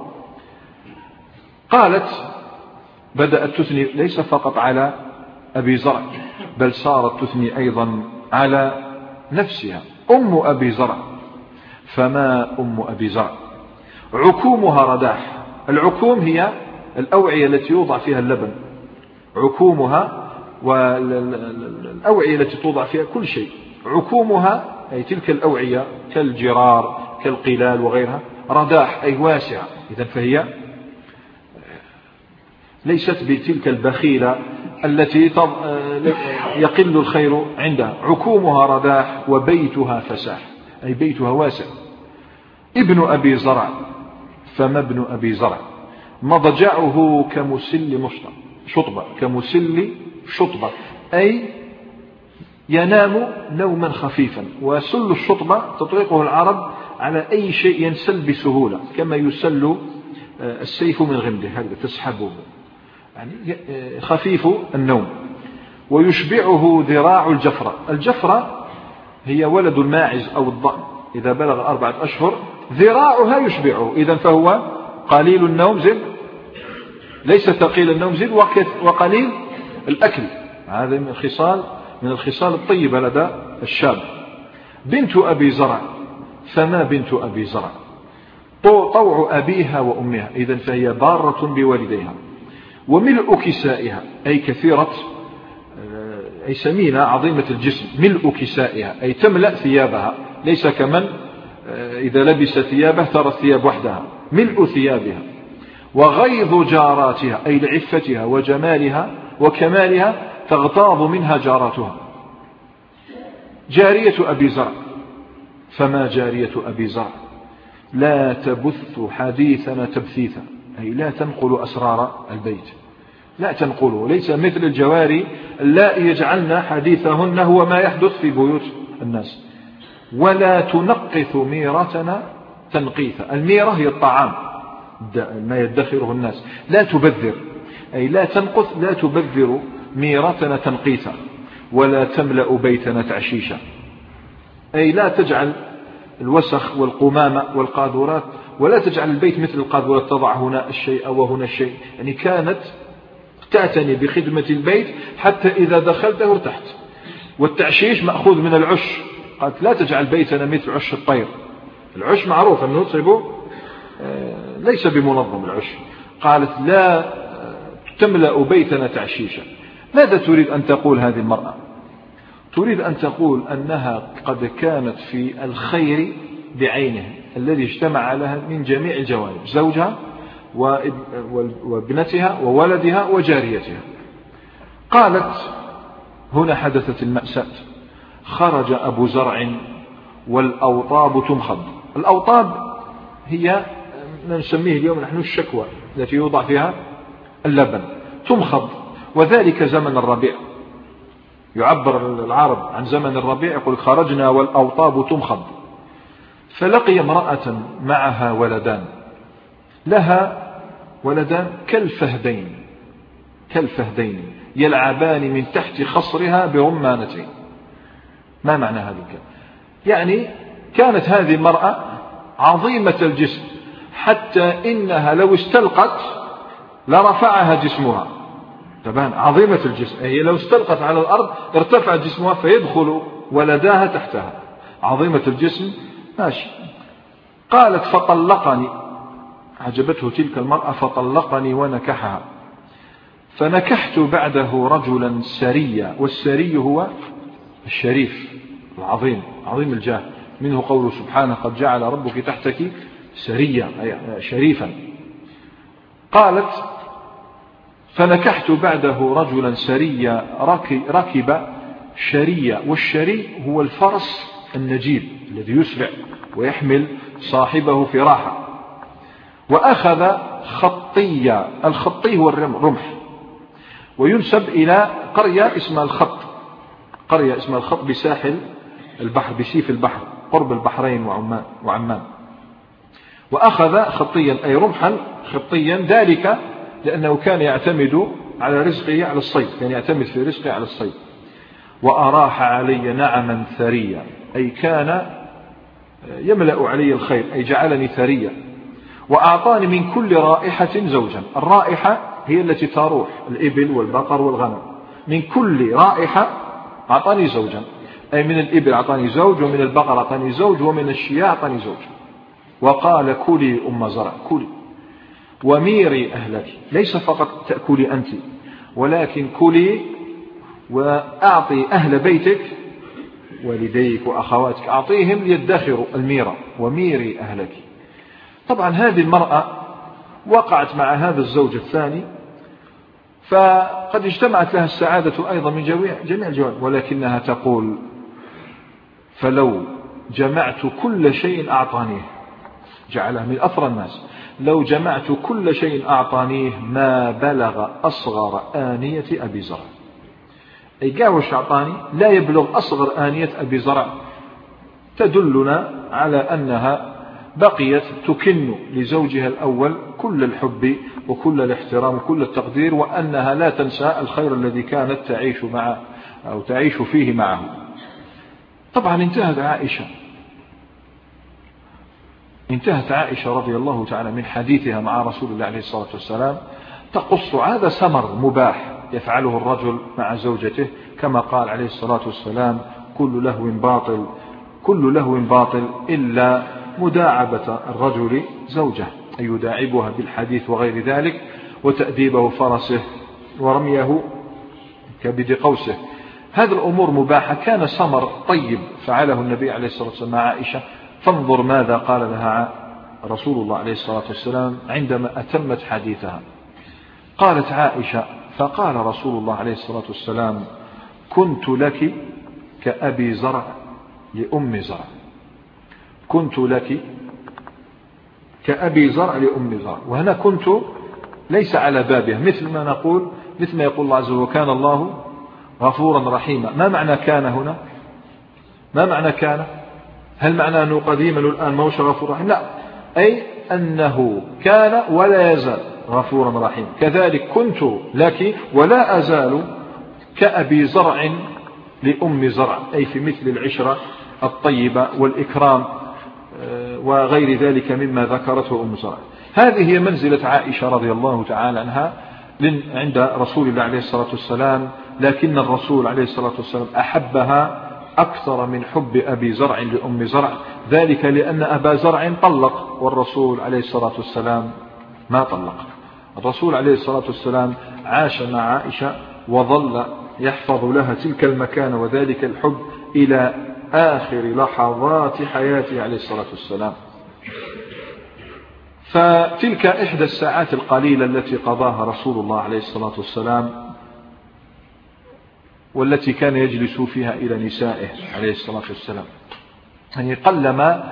قالت بدأت تثني ليس فقط على أبي زرع، بل صارت تثني أيضا على نفسها. أم أبي زرع، فما أم أبي زرع؟ عكومها رداح. العكوم هي الأوعية التي يوضع فيها اللبن، عكومها، والأوعية التي توضع فيها كل شيء. عكومها أي تلك الأوعية كالجرار كالقلال وغيرها. رداح أي واسعة، إذن فهي ليست بتلك البخيلة التي يقل الخير عندها. عكومها رداح وبيتها فساح، أي بيتها واسع. ابن أبي زرع، فما ابن أبي زرع؟ مضجعه كمسل شطبة، كمسل شطبة، أي ينام نوما خفيفا. وسل الشطبة تطلقه العرب على أي شيء ينسل بسهولة، كما يسل السيف من غمده، هكذا تسحبه، يعني خفيف النوم. ويشبعه ذراع الجفرة. الجفرة هي ولد الماعز أو الضأن، إذا بلغ أربعة أشهر ذراعها يشبعه، إذن فهو قليل النوم زد، ليس ثقيل النوم زد، وقليل الأكل. هذا من الخصال من الخصال الطيبة لدى الشاب. بنت أبي زرع، فما بنت أبي زرع؟ طوع أبيها وأمها، إذن فهي بارة بوالديها. وملء كسائها، أي كثيرة، أي سمينة عظيمة الجسم. ملء كسائها أي تملأ ثيابها، ليس كمن إذا لبس ثيابه ترى الثياب وحدها، ملء ثيابها. وغيظ جاراتها، أي لعفتها وجمالها وكمالها تغتاظ منها جاراتها. جارية أبي زرع، فما جارية أبي زرع لا تبث حديثنا تبثيثا، أي لا تنقل أسرار البيت، لا تنقله، ليس مثل الجواري لا يجعلن حديثهن هو ما يحدث في بيوت الناس. ولا تنقث ميرتنا تنقيثا، الميرة هي الطعام ما يدخره الناس، لا تبذر، أي لا تنقث لا تبذر ميرتنا تنقيثا. ولا تملأ بيتنا تعشيشا، أي لا تجعل الوسخ والقمامة والقاذورات، ولا تجعل البيت مثل القاذورات، تضع هنا الشيء وهنا الشيء، يعني كانت تعتني بخدمة البيت حتى إذا دخلته ارتحت. والتعشيش مأخوذ من العش، قالت لا تجعل بيتنا مثل عش الطير، العش معروف أنه تصيبه ليس بمنظم العش، قالت لا تملأ بيتنا تعشيشا. ماذا تريد أن تقول هذه المرأة؟ تريد أن تقول أنها قد كانت في الخير بعينه الذي اجتمع لها من جميع الجوانب، زوجها وابنتها وولدها وجاريتها. قالت هنا حدثت المأساة، خرج أبو زرع والأوطاب تمخض. الأوطاب هي نسميه اليوم نحن الشكوى التي يوضع فيها اللبن، تمخض، وذلك زمن الربيع. يعبر العرب عن زمن الربيع يقول خرجنا والأوطاب تمخض. فلقي امرأة معها ولدان، لها ولدان كالفهدين كالفهدين يلعبان من تحت خصرها برمانتين. ما معنى هذا الكلام؟ يعني كانت هذه المرأة عظيمة الجسم حتى إنها لو استلقت لرفعها جسمها، تبان عظيمة الجسم، هي لو استلقت على الأرض ارتفع جسمها فيدخل ولداها تحتها، عظيمة الجسم ماشي. قالت فطلقني، عجبته تلك المرأة، فطلقني ونكحها. فنكحت بعده رجلا سريا، والسري هو الشريف العظيم عظيم الجاه، منه قوله سبحانه قد جعل ربك تحتك سريا أي شريفا. قالت فنكحت بعده رجلا سريا ركب شريا، والشري هو الفرس النجيب الذي يسرع ويحمل صاحبه في راحة. وأخذ خطيا، الخطي هو الرمح، وينسب إلى قرية اسمها الخط، قرية اسمها الخط بساحل البحر بسيف البحر قرب البحرين وعمان وعمان. وأخذ خطيا أي رمحا خطيا، ذلك لأنه كان يعتمد على رزقه على الصيد، كان يعتمد في رزقه على الصيد. وأراح علي نعما ثريا، أي كان يملأ علي الخير، أي جعلني ثريا. وأعطاني من كل رائحة زوجا، الرائحة هي التي تروح الإبل والبقر والغنم، من كل رائحة أعطاني زوجا، أي من الإبل أعطاني زوج، ومن البقر أعطاني زوج، ومن الشياء أعطاني زوج. وقال كلي أم زرع، كلي وميري أهلك، ليس فقط تأكلي أنت، ولكن كلي وأعطي أهل بيتك والديك وأخواتك، أعطيهم ليدخروا الميرة، وميري أهلك. طبعا هذه المرأة وقعت مع هذا الزوج الثاني، فقد اجتمعت لها السعادة أيضا من جميع جميع الجوانب، ولكنها تقول فلو جمعت كل شيء أعطانيه، جعلها من أثرى الناس، لو جمعت كل شيء أعطانيه ما بلغ أصغر آنية أبي زرع، أي قاوش أعطاني لا يبلغ أصغر آنية أبي زرع، تدلنا على أنها بقيت تكن لزوجها الأول كل الحب وكل الاحترام وكل التقدير، وأنها لا تنسى الخير الذي كانت تعيش معه أو تعيش فيه معه. طبعا انتهت عائشة انتهت عائشة رضي الله تعالى من حديثها مع رسول الله عليه الصلاة والسلام تقص هذا ثمر مباح يفعله الرجل مع زوجته، كما قال عليه الصلاة والسلام كل لهو باطل كل لهو باطل إلا مداعبة الرجل زوجه، أي يداعبها بالحديث وغير ذلك، وتأديبه فرسه ورميه كبد قوسه. هذه الأمور مباحة، كان ثمر طيب فعله النبي عليه الصلاة والسلام مع عائشة. فانظر ماذا قال لها رسول الله عليه الصلاة والسلام عندما أتمت حديثها. قالت عائشة فقال رسول الله عليه الصلاة والسلام كنت لك كأبي زرع لأم زرع، كنت لك كأبي زرع لأم زرع. وهنا كنت ليس على بابها، مثل ما نقول مثل ما يقول الله عز وجل وكان الله غفورا رحيما. ما معنى كان هنا؟ ما معنى كان؟ هل معنى أنه قديما الآن موش غفور رحيم؟ لا، أي أنه كان ولا يزال غفورا رحيما. كذلك كنت لك ولا أزال كأبي زرع لأم زرع، أي في مثل العشرة الطيبة والإكرام وغير ذلك مما ذكرته أم زرع. هذه هي منزلة عائشة رضي الله تعالى عنها عند رسول الله عليه الصلاة والسلام، لكن الرسول عليه الصلاة والسلام أحبها أكثر من حب أبي زرع لأم زرع، ذلك لأن أبا زرع طلق والرسول عليه الصلاة والسلام ما طلق. الرسول عليه الصلاة والسلام عاش مع عائشة وظل يحفظ لها تلك المكانة وذلك الحب إلى آخر لحظات حياته عليه الصلاة والسلام. فتلك إحدى الساعات القليلة التي قضاها رسول الله عليه الصلاة والسلام، والتي كان يجلس فيها إلى نسائه عليه الصلاة والسلام. يعني قلما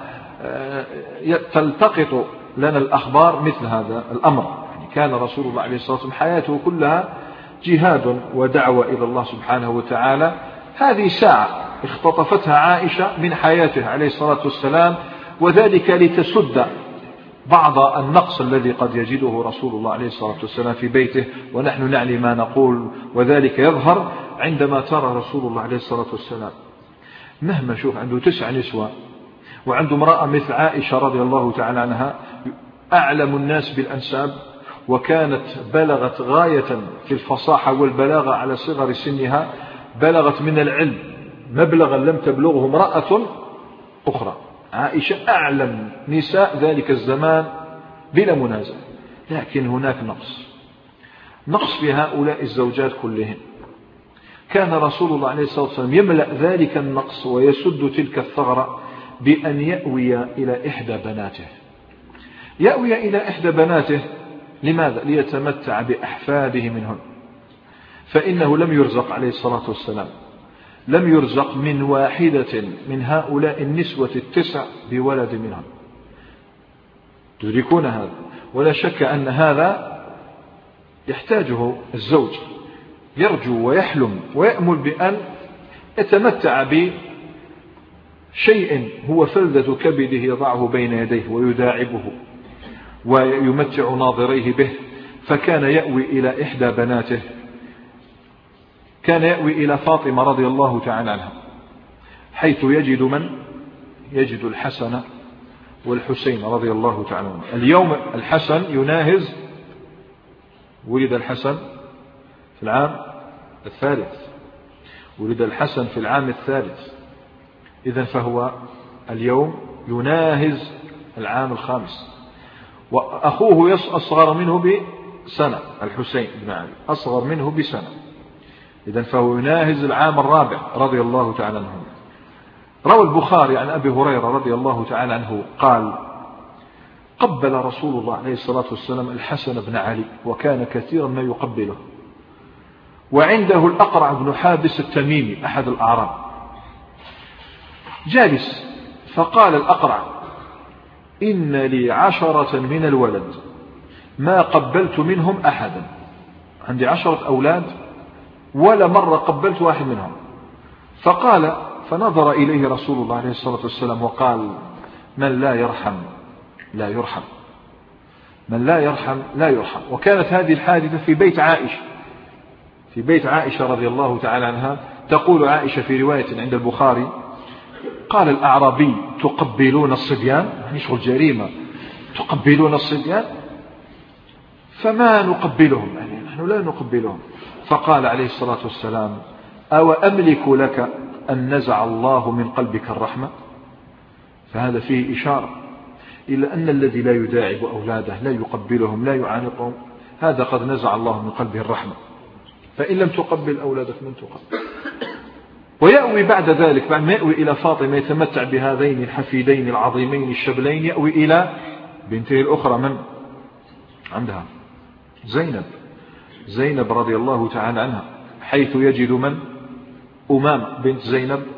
تلتقط لنا الأخبار مثل هذا الأمر. يعني كان رسول الله عليه الصلاة والسلام حياته كلها جهاد ودعوة إلى الله سبحانه وتعالى. هذه ساعة اختطفتها عائشة من حياته عليه الصلاة والسلام، وذلك لتسد بعض النقص الذي قد يجده رسول الله عليه الصلاة والسلام في بيته، ونحن نعني ما نقول، وذلك يظهر عندما ترى رسول الله عليه الصلاة والسلام مهما شوف عنده تسع نسوة وعنده امرأة مثل عائشة رضي الله تعالى عنها أعلم الناس بالأنساب، وكانت بلغت غاية في الفصاحة والبلاغة على صغر سنها، بلغت من العلم مبلغا لم تبلغه امرأة أخرى. عائشة أعلم نساء ذلك الزمان بلا منازع، لكن هناك نقص نقص في هؤلاء الزوجات كلهن. كان رسول الله عليه الصلاة والسلام يملأ ذلك النقص ويسد تلك الثغرة بأن يأوي إلى إحدى بناته. يأوي إلى إحدى بناته لماذا؟ ليتمتع بأحفاده منهن، فإنه لم يرزق عليه الصلاة والسلام لم يرزق من واحدة من هؤلاء النسوة التسع بولد منهم. تدركون هذا؟ ولا شك أن هذا يحتاجه الزوج، يرجو ويحلم ويأمل بأن يتمتع بشيء هو فلذة كبده يضعه بين يديه ويداعبه ويمتع ناظريه به. فكان يأوي إلى إحدى بناته، كان يأوي إلى فاطمة رضي الله تعالى عنها، حيث يجد من؟ يجد الحسن والحسين رضي الله تعالى عنهم. اليوم الحسن يناهز، ولد الحسن في العام الثالث، ولد الحسن في العام الثالث، إذن فهو اليوم يناهز العام الخامس. وأخوه أصغر منه بسنة، الحسين بن علي أصغر منه بسنة، إذن فهو يناهز العام الرابع رضي الله تعالى عنه. روى البخاري عن أبي هريرة رضي الله تعالى عنه قال: قبل رسول الله عليه الصلاة والسلام الحسن بن علي، وكان كثيرا ما يقبله، وعنده الأقرع بن حابس التميمي أحد الأعراب جالس، فقال الأقرع: إن لي عشرة من الولد ما قبلت منهم أحدا، عندي عشرة أولاد ولا مرة قبلت واحد منهم. فقال فنظر إليه رسول الله عليه الصلاة والسلام وقال: من لا يرحم لا يرحم، من لا يرحم لا يرحم. وكانت هذه الحادثة في بيت عائشة، في بيت عائشة رضي الله تعالى عنها. تقول عائشة في رواية عند البخاري: قال الأعرابي: تقبلون الصبيان؟ يعني شغل جريمة، تقبلون الصبيان؟ فما نقبلهم، يعني نحن لا نقبلهم. فقال عليه الصلاة والسلام: أو أملك لك أن نزع الله من قلبك الرحمة؟ فهذا فيه إشارة إلى أن الذي لا يداعب أولاده، لا يقبلهم، لا يعانقهم، هذا قد نزع الله من قلبه الرحمة. فإن لم تقبل أولادك من تقبل. ويأوي بعد ذلك، بعد ما يأوي إلى فاطمة يتمتع بهذين الحفيدين العظيمين الشبلين، يأوي إلى بنته الأخرى من عندها؟ زينب، زينب رضي الله تعالى عنها، حيث يجد من؟ أمام بنت زينب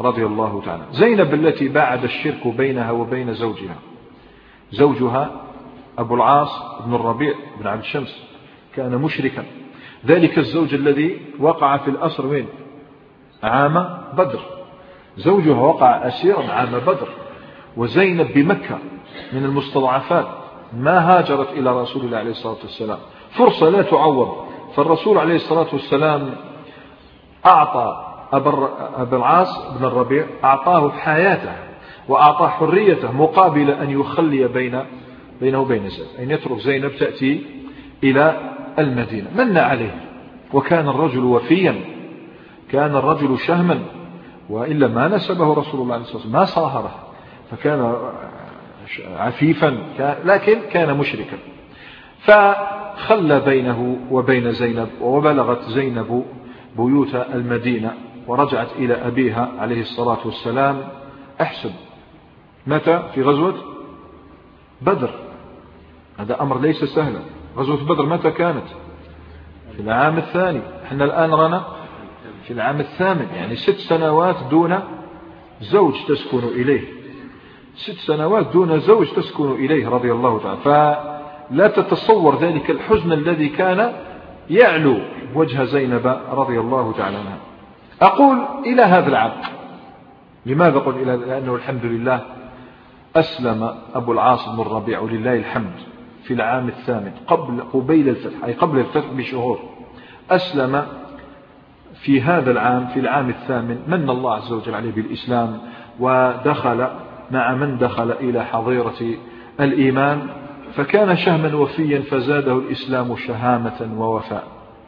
رضي الله تعالى. زينب التي باعد الشرك بينها وبين زوجها، زوجها أبو العاص بن الربيع بن عبد الشمس كان مشركا، ذلك الزوج الذي وقع في الأسر وين؟ عام بدر، زوجها وقع أسيرا عام بدر، وزينب بمكة من المستضعفات، ما هاجرت إلى رسول الله عليه الصلاة والسلام، فرصة لا تعوض. فالرسول عليه الصلاة والسلام أعطى أبا العاص بن الربيع، أعطاه حياته وأعطاه حريته مقابل أن يخلي بين بينه وبين زينب، أن يترك زينب تأتي إلى المدينة. من عليه، وكان الرجل وفيا، كان الرجل شهما، وإلا ما نسبه رسول الله عليه الصلاة والسلام، ما صاهره، فكان عفيفا، لكن كان مشركا. فخلى بينه وبين زينب، وبلغت زينب بيوت المدينة ورجعت إلى أبيها عليه الصلاة والسلام. احسب متى؟ في غزوة بدر، هذا أمر ليس سهلا. غزوة بدر متى كانت؟ في العام الثاني، احنا الآن رانا في العام الثامن، يعني ست سنوات دون زوج تسكن إليه، ست سنوات دون زوج تسكن إليه رضي الله تعالى. فلا تتصور ذلك الحزن الذي كان يعلو وجه زينب رضي الله تعالى عنها. أقول إلى هذا العام، لماذا قل إلى؟ لأنه الحمد لله أسلم أبو العاص بن الربيع ولله الحمد في العام الثامن، قبل قبيل الفتح، أي قبل الفتح بشهور، أسلم في هذا العام، في العام الثامن من الله عز وجل عليه بالإسلام، ودخل مع من دخل إلى حظيرة الإيمان، فكان شهما وفيا فزاده الإسلام شهامة ووفاء.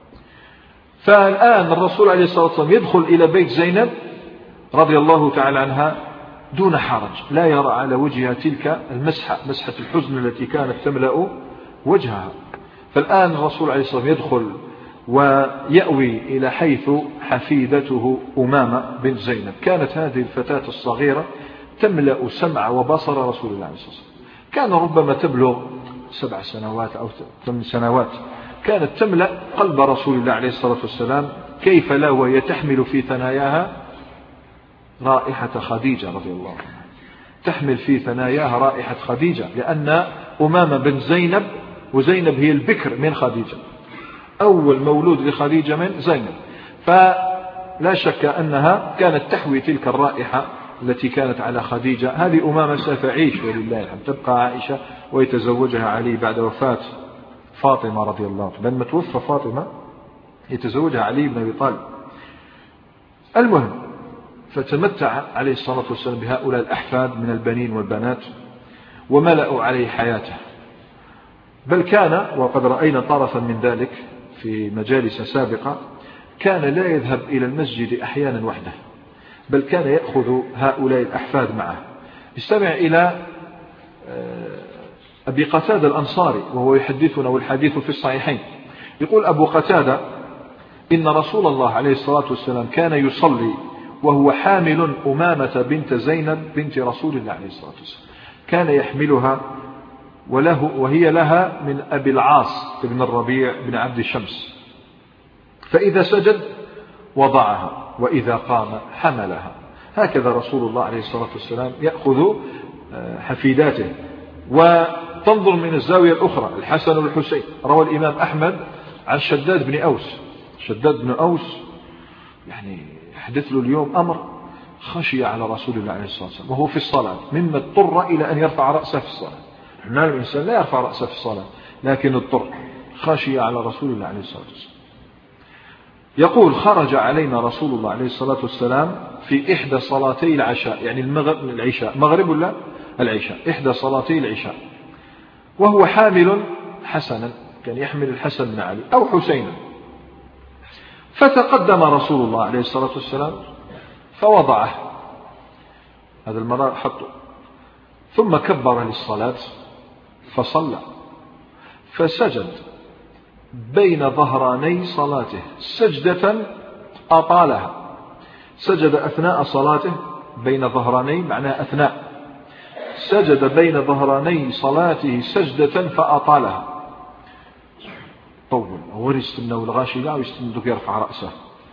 فالآن الرسول عليه الصلاة والسلام يدخل إلى بيت زينب رضي الله تعالى عنها دون حرج، لا يرى على وجهها تلك المسحة، مسحة الحزن التي كانت تملأ وجهها. فالآن الرسول عليه الصلاة والسلام يدخل ويأوي إلى حيث حفيدته أمامة بنت زينب. كانت هذه الفتاة الصغيرة تملأ سمع وبصر رسول الله عليه الصلاة والسلام، كان ربما تبلغ سبع سنوات أو ثمان سنوات، كانت تملأ قلب رسول الله عليه الصلاة والسلام، كيف لا وهي تحمل في ثناياها رائحة خديجة رضي الله عنها، تحمل في ثناياها رائحة خديجة، لأن أمامة بنت زينب، وزينب هي البكر من خديجة، أول مولود لخديجة من زينب، فلا شك أنها كانت تحوي تلك الرائحة التي كانت على خديجة. هذه أمامة ستعيش ولله الحمد، تبقى عائشة ويتزوجها علي بعد وفاة فاطمة رضي الله عنها، لما توفى فاطمة يتزوجها علي بن أبي طالب. المهم، فتمتع عليه الصلاة والسلام بهؤلاء الأحفاد من البنين والبنات، وملأوا عليه حياته، بل كان، وقد رأينا طرفا من ذلك في مجالس سابقة، كان لا يذهب إلى المسجد أحيانا وحده، بل كان يأخذ هؤلاء الأحفاد معه. استمع إلى أبي قتادة الأنصاري وهو يحدثنا، والحديث في الصحيحين، يقول أبو قتادة: إن رسول الله عليه الصلاة والسلام كان يصلي وهو حامل أمامة بنت زينب بنت رسول الله عليه الصلاة والسلام، كان يحملها وله وهي لها من أبي العاص بن الربيع بن عبد الشمس، فإذا سجد وضعها وإذا قام حملها. هكذا رسول الله عليه الصلاة والسلام يأخذ حفيداته. وتنظر من الزاوية الأخرى الحسن والحسين، روى الإمام أحمد عن شداد بن أوس، شداد بن أوس يعني حدث له اليوم أمر خشي على رسول الله عليه الصلاة والسلام وهو في الصلاة، مما اضطر إلى أن يرفع رأسه في الصلاة. هنا الإنسان لا يرفع رأسه في الصلاة، لكن اضطر، خشي على رسول الله عليه الصلاة والسلام. يقول: خرج علينا رسول الله عليه الصلاة والسلام في إحدى صلاتي العشاء، يعني المغرب العشاء، مغرب ولا العشاء، إحدى صلاتي العشاء، وهو حامل حسنا، كان يحمل الحسن بن علي أو حسينا، فتقدم رسول الله عليه الصلاة والسلام فوضعه، هذا المرة حطه، ثم كبر للصلاة فصلى، فسجد بين ظهراني صلاته سجدة أطالها، سجد أثناء صلاته بين ظهراني، معناه أثناء، سجد بين ظهراني صلاته سجدة فأطالها، طول، هو يستنى الغاشي لا ويستنى يرفع رأسه،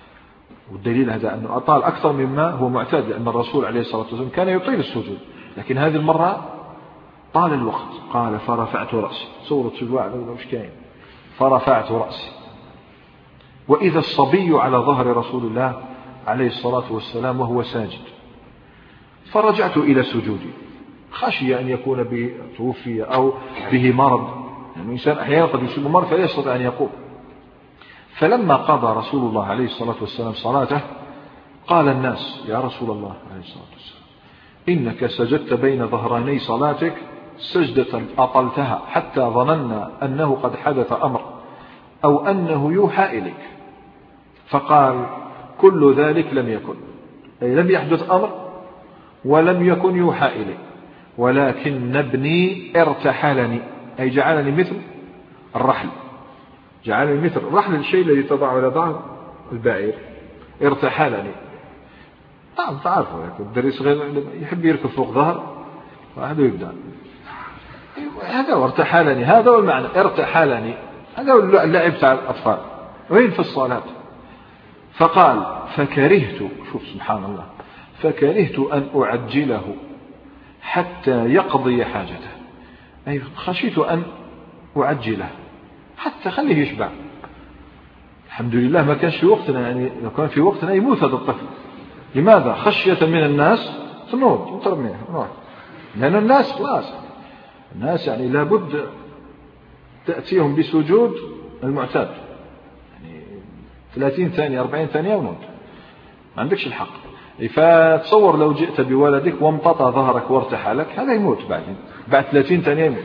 والدليل هذا أنه أطال أكثر مما هو معتاد، لأن الرسول عليه الصلاة والسلام كان يطيل السجود، لكن هذه المرة طال الوقت. قال فرفعت رأسي، صورة سجوع مش كاين، فرفعت رأسي وإذا الصبي على ظهر رسول الله عليه الصلاة والسلام وهو ساجد، فرجعت إلى سجودي خشية أن يكون به توفي أو به مرض، يعني الإنسان أحيانا قد يصيب مرض فلا يستطيع أن يقوم. فلما قضى رسول الله عليه الصلاة والسلام صلاته قال الناس يا رسول الله عليه الصلاة والسلام إنك سجدت بين ظهراني صلاتك سجدة أطلتها حتى ظننا أنه قد حدث أمر أو أنه يوحى إليك. فقال كل ذلك لم يكن، أي لم يحدث أمر ولم يكن يوحى إلي، ولكن ابني ارتحلني، أي جعلني مثل الرحل، جعلني مثل الرحل الشيء الذي تضع على ظهر البعير، ارتحلني. طبعا تعرفوا الدري صغير يحب يركب فوق ظهر واحد يبدأ هذا وارتحلني، هذا هو المعنى ارتحلني، هذا هو اللعب تاع الأطفال وين في الصلاة. فقال فكرهت، شوف سبحان الله، فكرهت أن أعجله حتى يقضي حاجته، أي خشيت أن أعجله حتى خليه يشبع. الحمد لله ما كانش في وقتنا، يعني لو كان في وقتنا يموت هذا الطفل. لماذا؟ خشية من الناس تنوض وترميه، لأن الناس خلاص، الناس يعني لابد تأتيهم بسجود المعتاد، يعني ثلاثين ثانية أربعين ثانية ونوض، ما عندكش الحق. فتصور لو جئت بولدك وامتطى ظهرك وارتحلك، هذا يموت بعدين بعد ثلاثين ثانية يموت.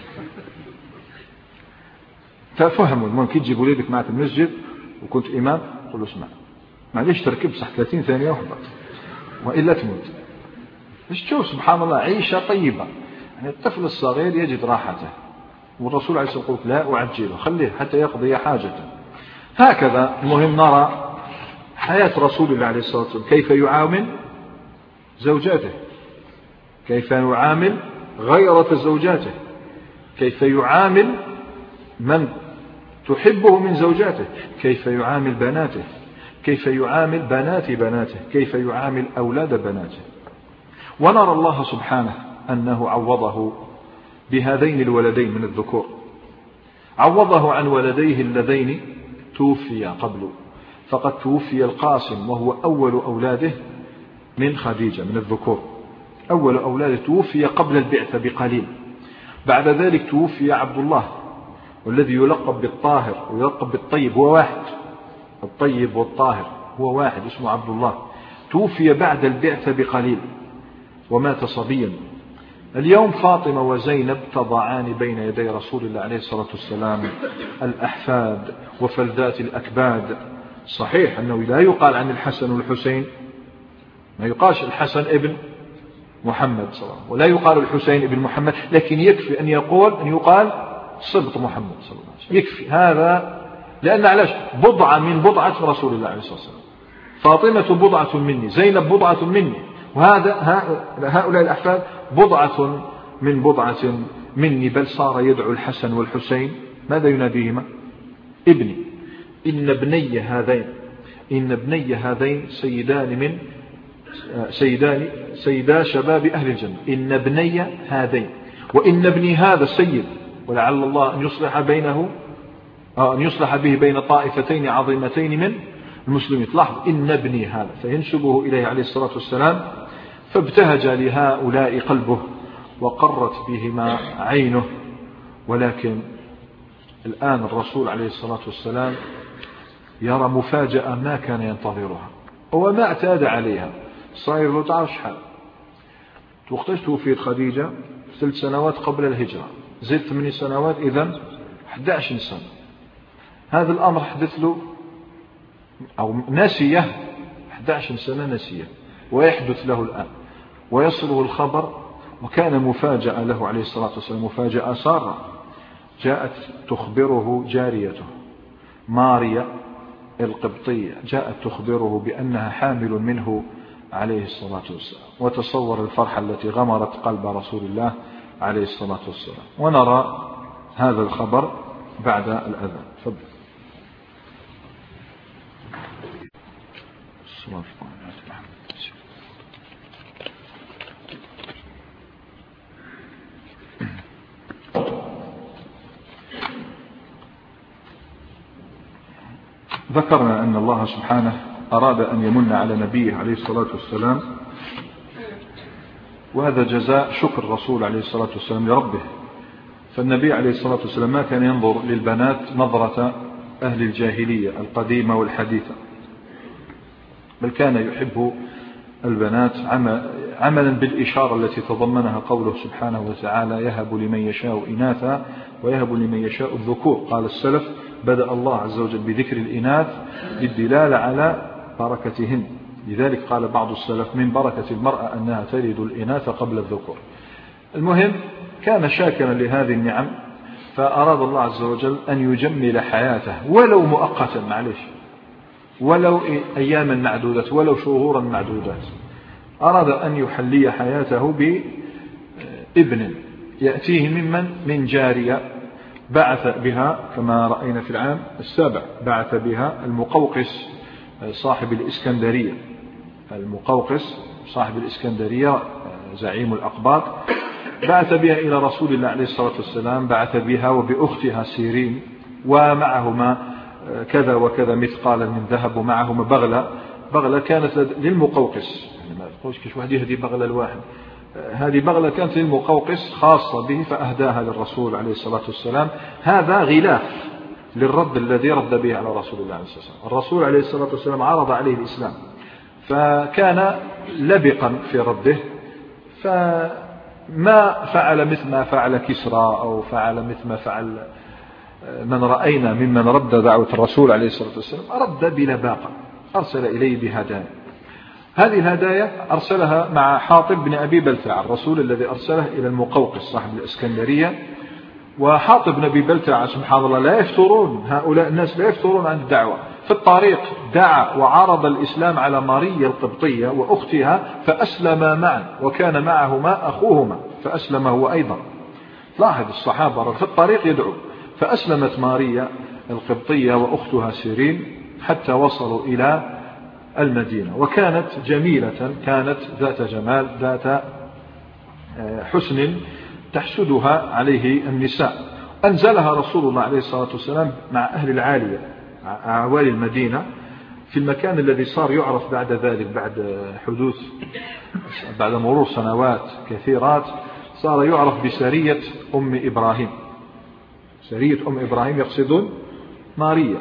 ففهموا ممكن تجيب ولدك معك المسجد وكنت إمام قل له اسمع معليش تركب صح ثلاثين ثانية وحبط وإلا تموت. مش تشوف سبحان الله عيشة طيبة، يعني الطفل الصغير يجد راحته، والرسول عليه الصلاة والسلام لا أعجله خليه حتى يقضي حاجته. هكذا المهم نرى حياة رسول الله عليه الصلاة والسلام كيف يعامل زوجاته، كيف يعامل غيرة زوجاته، كيف يعامل من تحبه من زوجاته، كيف يعامل بناته، كيف يعامل بنات بناته، كيف يعامل أولاد بناته. ونرى الله سبحانه أنه عوضه بهذين الولدين من الذكور، عوضه عن ولديه اللذين توفيا قبله، فقد توفي القاسم وهو أول أولاده من خديجة من الذكور، أول أولاده توفي قبل البعثة بقليل. بعد ذلك توفي عبد الله والذي يلقب بالطاهر ويلقب بالطيب، هو واحد، الطيب والطاهر هو واحد اسمه عبد الله، توفي بعد البعثة بقليل ومات صبيا. اليوم فاطمة وزينب تضعان بين يدي رسول الله عليه الصلاة والسلام الأحفاد وفلذات الأكباد. صحيح أنه لا يقال عن الحسن والحسين، ما يقالش الحسن ابن محمد صلى الله عليه وسلم، ولا يقال الحسين ابن محمد، لكن يكفي أن يقول أن يقال صبط محمد صلى الله عليه وسلم، يكفي هذا، لأن علاش بضعة من بضعة رسول الله عليه الصلاة والسلام. فاطمة بضعة مني، زينب بضعة مني، وهذا هؤلاء الأحفاد بضعة من بضعة مني. بل صار يدعو الحسن والحسين ماذا يناديهما؟ ابني، إن ابني هذين، إن ابني هذين سيدان من سيدان سيدا شباب أهل الجنة، إن ابني هذين، وإن ابني هذا السيد، ولعل الله أن يصلح بينه أن يصلح به بين طائفتين عظيمتين من المسلمين. لاحظ إن ابني هذا، فينسبه إليه عليه الصلاة والسلام، فابتهج لهؤلاء قلبه وقرت بهما عينه. ولكن الآن الرسول عليه الصلاة والسلام يرى مفاجأة ما كان ينتظرها وما اعتاد عليها. صاير له تعرف شحال وقتاش توفيت خديجة؟ ثلاث سنوات قبل الهجرة، زيد ثماني سنوات، إذن أحد عشر سنة. هذا الأمر حدث له أو نسيه أحد عشر سنة نسيه، ويحدث له الآن ويصله الخبر، وكان مفاجأة له عليه الصلاة والسلام، مفاجأة سارة. جاءت تخبره جاريته ماريا القبطية، جاءت تخبره بأنها حامل منه عليه الصلاة والسلام، وتصور الفرحة التي غمرت قلب رسول الله عليه الصلاة والسلام. ونرى هذا الخبر بعد الأذان. تفضل. ذكرنا أن الله سبحانه أراد أن يمن على نبيه عليه الصلاة والسلام، وهذا جزاء شكر الرسول عليه الصلاة والسلام لربه. فالنبي عليه الصلاة والسلام ما كان ينظر للبنات نظرة أهل الجاهلية القديمة والحديثة، بل كان يحب البنات عملا بالإشارة التي تضمنها قوله سبحانه وتعالى: يهب لمن يشاء إناثا ويهب لمن يشاء الذكور. قال السلف: بدأ الله عز وجل بذكر الإناث للدلالة على بركتهن، لذلك قال بعض السلف: من بركة المرأة أنها تلد الإناث قبل الذكور. المهم كان شاكرا لهذه النعم، فأراد الله عز وجل أن يجمل حياته ولو مؤقتا، معلش، ولو أياما معدودات، ولو شهورا معدودات. أراد أن يحلي حياته بابن يأتيه ممن من جارية بعث بها كما رأينا في العام السابع، بعث بها المقوقس صاحب الإسكندرية، المقوقس صاحب الإسكندرية زعيم الأقباط، بعث بها إلى رسول الله عليه الصلاة والسلام، بعث بها وبأختها سيرين، ومعهما كذا وكذا مثقالا من ذهب، ومعهما بغلة بغلة كانت للمقوقس، يعني ما تقولش كيش واحد يهدي بغلة الواحد، هذه بغلة كانت للمقوقس خاصة به، فأهداها للرسول عليه الصلاة والسلام. هذا غلاف للرد الذي رد به على رسول الله عليه الصلاة والسلام. الرسول عليه الصلاة والسلام عرض عليه الإسلام، فكان لبقا في رده، فما فعل مثل ما فعل كسرى أو فعل مثل ما فعل من رأينا ممن رد دعوة الرسول عليه الصلاة والسلام، رد بلباقة، أرسل إليه بهدايا. هذه الهدايا أرسلها مع حاطب بن أبي بلتع، الرسول الذي أرسله إلى المقوقس صاحب الإسكندرية. وحاطب بن أبي بلتع سبحان الله لا يفترون، هؤلاء الناس لا يفترون عن الدعوة. في الطريق دعا وعرض الإسلام على ماريا القبطية وأختها فأسلما معا، وكان معهما أخوهما فأسلم هو أيضا. لاحظ الصحابة في الطريق يدعو، فأسلمت ماريا القبطية وأختها سيرين حتى وصلوا إلى المدينة، وكانت جميلة، كانت ذات جمال ذات حسن تحسدها عليه النساء. أنزلها رسول الله عليه الصلاة والسلام مع أهل العالية، أعوالي المدينة، في المكان الذي صار يعرف بعد ذلك، بعد حدوث بعد مرور سنوات كثيرات، صار يعرف بسرية أم إبراهيم. سرية أم إبراهيم يقصدون ماريا.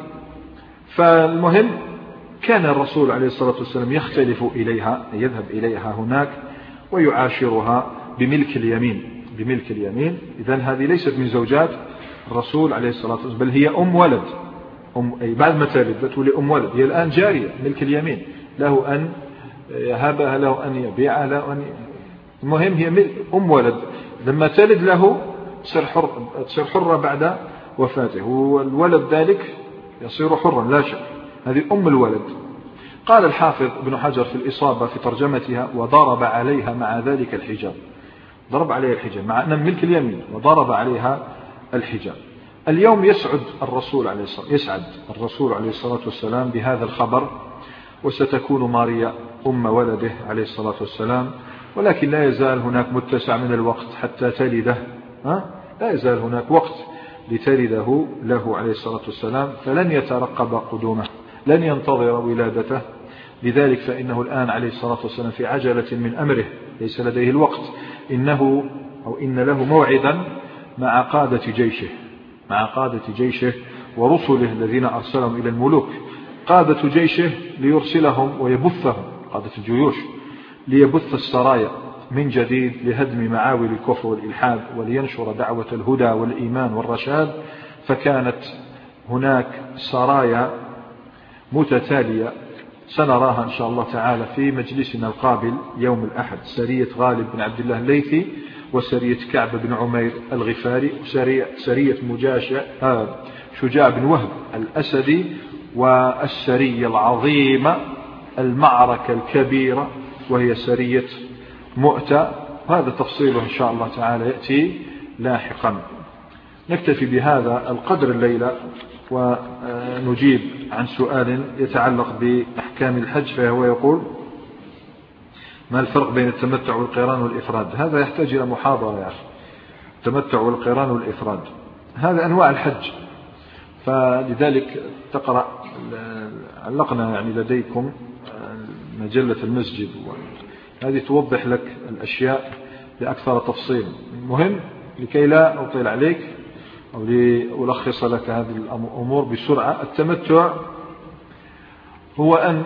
فالمهم كان الرسول عليه الصلاة والسلام يختلف إليها، يذهب إليها هناك ويعاشرها بملك اليمين، بملك اليمين. إذن هذه ليست من زوجات الرسول عليه الصلاة والسلام، بل هي أم ولد، أم أي بعد ما تلد بتولي أم ولد، هي الآن جارية ملك اليمين، له أن يهبها، له أن يبيعها، له أن ي... المهم هي أم ولد، لما تلد له تصير حر، تصير حرة بعد وفاته، والولد ذلك يصير حرا لا شك. هذه أم الولد. قال الحافظ ابن حجر في الإصابة في ترجمتها: وضرب عليها مع ذلك الحجاب، ضرب عليها الحجاب مع أن ملك اليمين، وضرب عليها الحجاب. اليوم يسعد الرسول عليه الصلاة يسعد الرسول عليه الصلاة والسلام بهذا الخبر، وستكون ماريا أم ولده عليه الصلاة والسلام، ولكن لا يزال هناك متسع من الوقت حتى تلده، ها؟ لا يزال هناك وقت لتلده له عليه الصلاة والسلام، فلن يترقب قدومه، لن ينتظر ولادته. لذلك فإنه الآن عليه الصلاة والسلام في عجلة من أمره، ليس لديه الوقت، إنه أو إن له موعدا مع قادة جيشه، مع قادة جيشه ورسله الذين أرسلهم إلى الملوك. قادة جيشه ليرسلهم ويبثهم، قادة الجيوش، ليبث السرايا من جديد لهدم معاول الكفر والإلحاد، ولينشر دعوة الهدى والإيمان والرشاد. فكانت هناك سرايا متتالية سنراها إن شاء الله تعالى في مجلسنا القابل يوم الأحد: سرية غالب بن عبد الله الليثي، وسرية كعب بن عمير الغفاري، وسرية سرية مجاشع شجاع بن وهب الأسدي، والسرية العظيمة المعركة الكبيرة وهي سرية مؤتة. هذا تفصيله إن شاء الله تعالى يأتي لاحقا. نكتفي بهذا القدر الليلة، ونجيب عن سؤال يتعلق بأحكام أحكام الحج، فهو يقول: ما الفرق بين التمتع والقران والإفراد؟ هذا يحتاج إلى محاضرة يا أخي. التمتع والقران والإفراد هذا أنواع الحج، فلذلك تقرأ، علقنا يعني لديكم مجلة المسجد، هذه توضح لك الأشياء بأكثر تفصيل. مهم لكي لا أطيل عليك أو لألخص لك هذه الأمور بسرعة. التمتع هو أن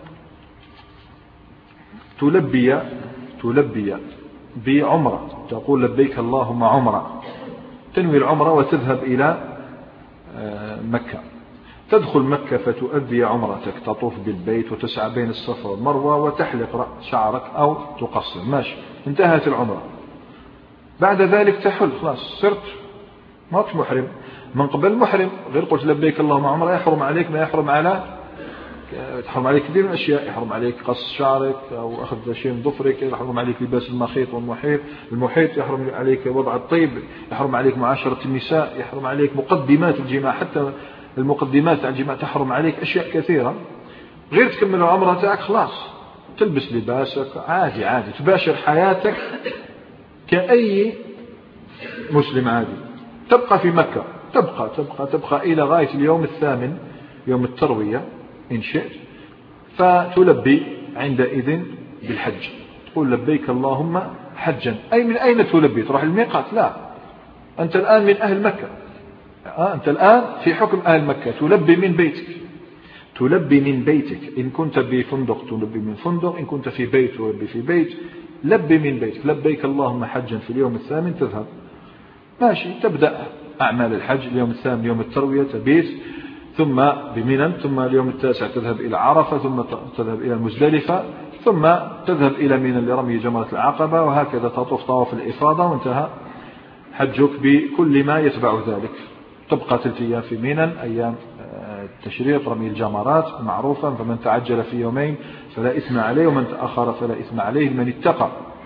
تلبي تلبي بعمرة، تقول لبيك اللهم عمرة، تنوي العمرة وتذهب إلى مكة، تدخل مكة فتؤدي عمرتك، تطوف بالبيت وتسعى بين الصفا والمروة وتحلق شعرك أو تقصر، ماشي، انتهت العمرة. بعد ذلك تحل، خلاص صرت ما محرم. من قبل محرم، غير قلت لبيك اللهم عمرة يحرم عليك ما يحرم على يحرم عليك كثير من الأشياء، يحرم عليك قص شعرك أو أخذ شيء من ظفرك، يحرم عليك لباس المخيط والمحيط المحيط، يحرم عليك وضع الطيب، يحرم عليك معاشرة النساء، يحرم عليك مقدمات الجماع، حتى المقدمات عن الجماع تحرم عليك أشياء كثيرة. غير تكمل العمرة تاعك خلاص، تلبس لباسك عادي عادي، تباشر حياتك كأي مسلم عادي، تبقى في مكة، تبقى تبقى تبقى إلى غاية اليوم الثامن، يوم التروية إن شئت، فتلبي عندئذ بالحج، تقول لبيك اللهم حجا. أي من أين تلبي؟ تروح الميقات؟ لا، أنت الآن من أهل مكة، آه أنت الآن في حكم أهل مكة، تلبي من بيتك، تلبي من بيتك. إن كنت بفندق تلبي من فندق، إن كنت في بيت تلبي في بيت، لبي من بيتك، لبيك اللهم حجا في اليوم الثامن تذهب ماشي، تبدأ أعمال الحج. اليوم الثامن يوم التروية تبيت، ثم بمنى، ثم اليوم التاسع تذهب إلى عرفة، ثم تذهب إلى المزدلفة، ثم تذهب إلى منى لرمي جمرة العقبة، وهكذا تطوف طواف الإفاضة، وانتهى حجك بكل ما يتبع ذلك. تبقى ثلاث أيام في منى، أيام التشريق رمي الجمرات معروفا، فمن تعجل في يومين فلا إثم عليه، ومن تأخر فلا إثم عليه من اتقى.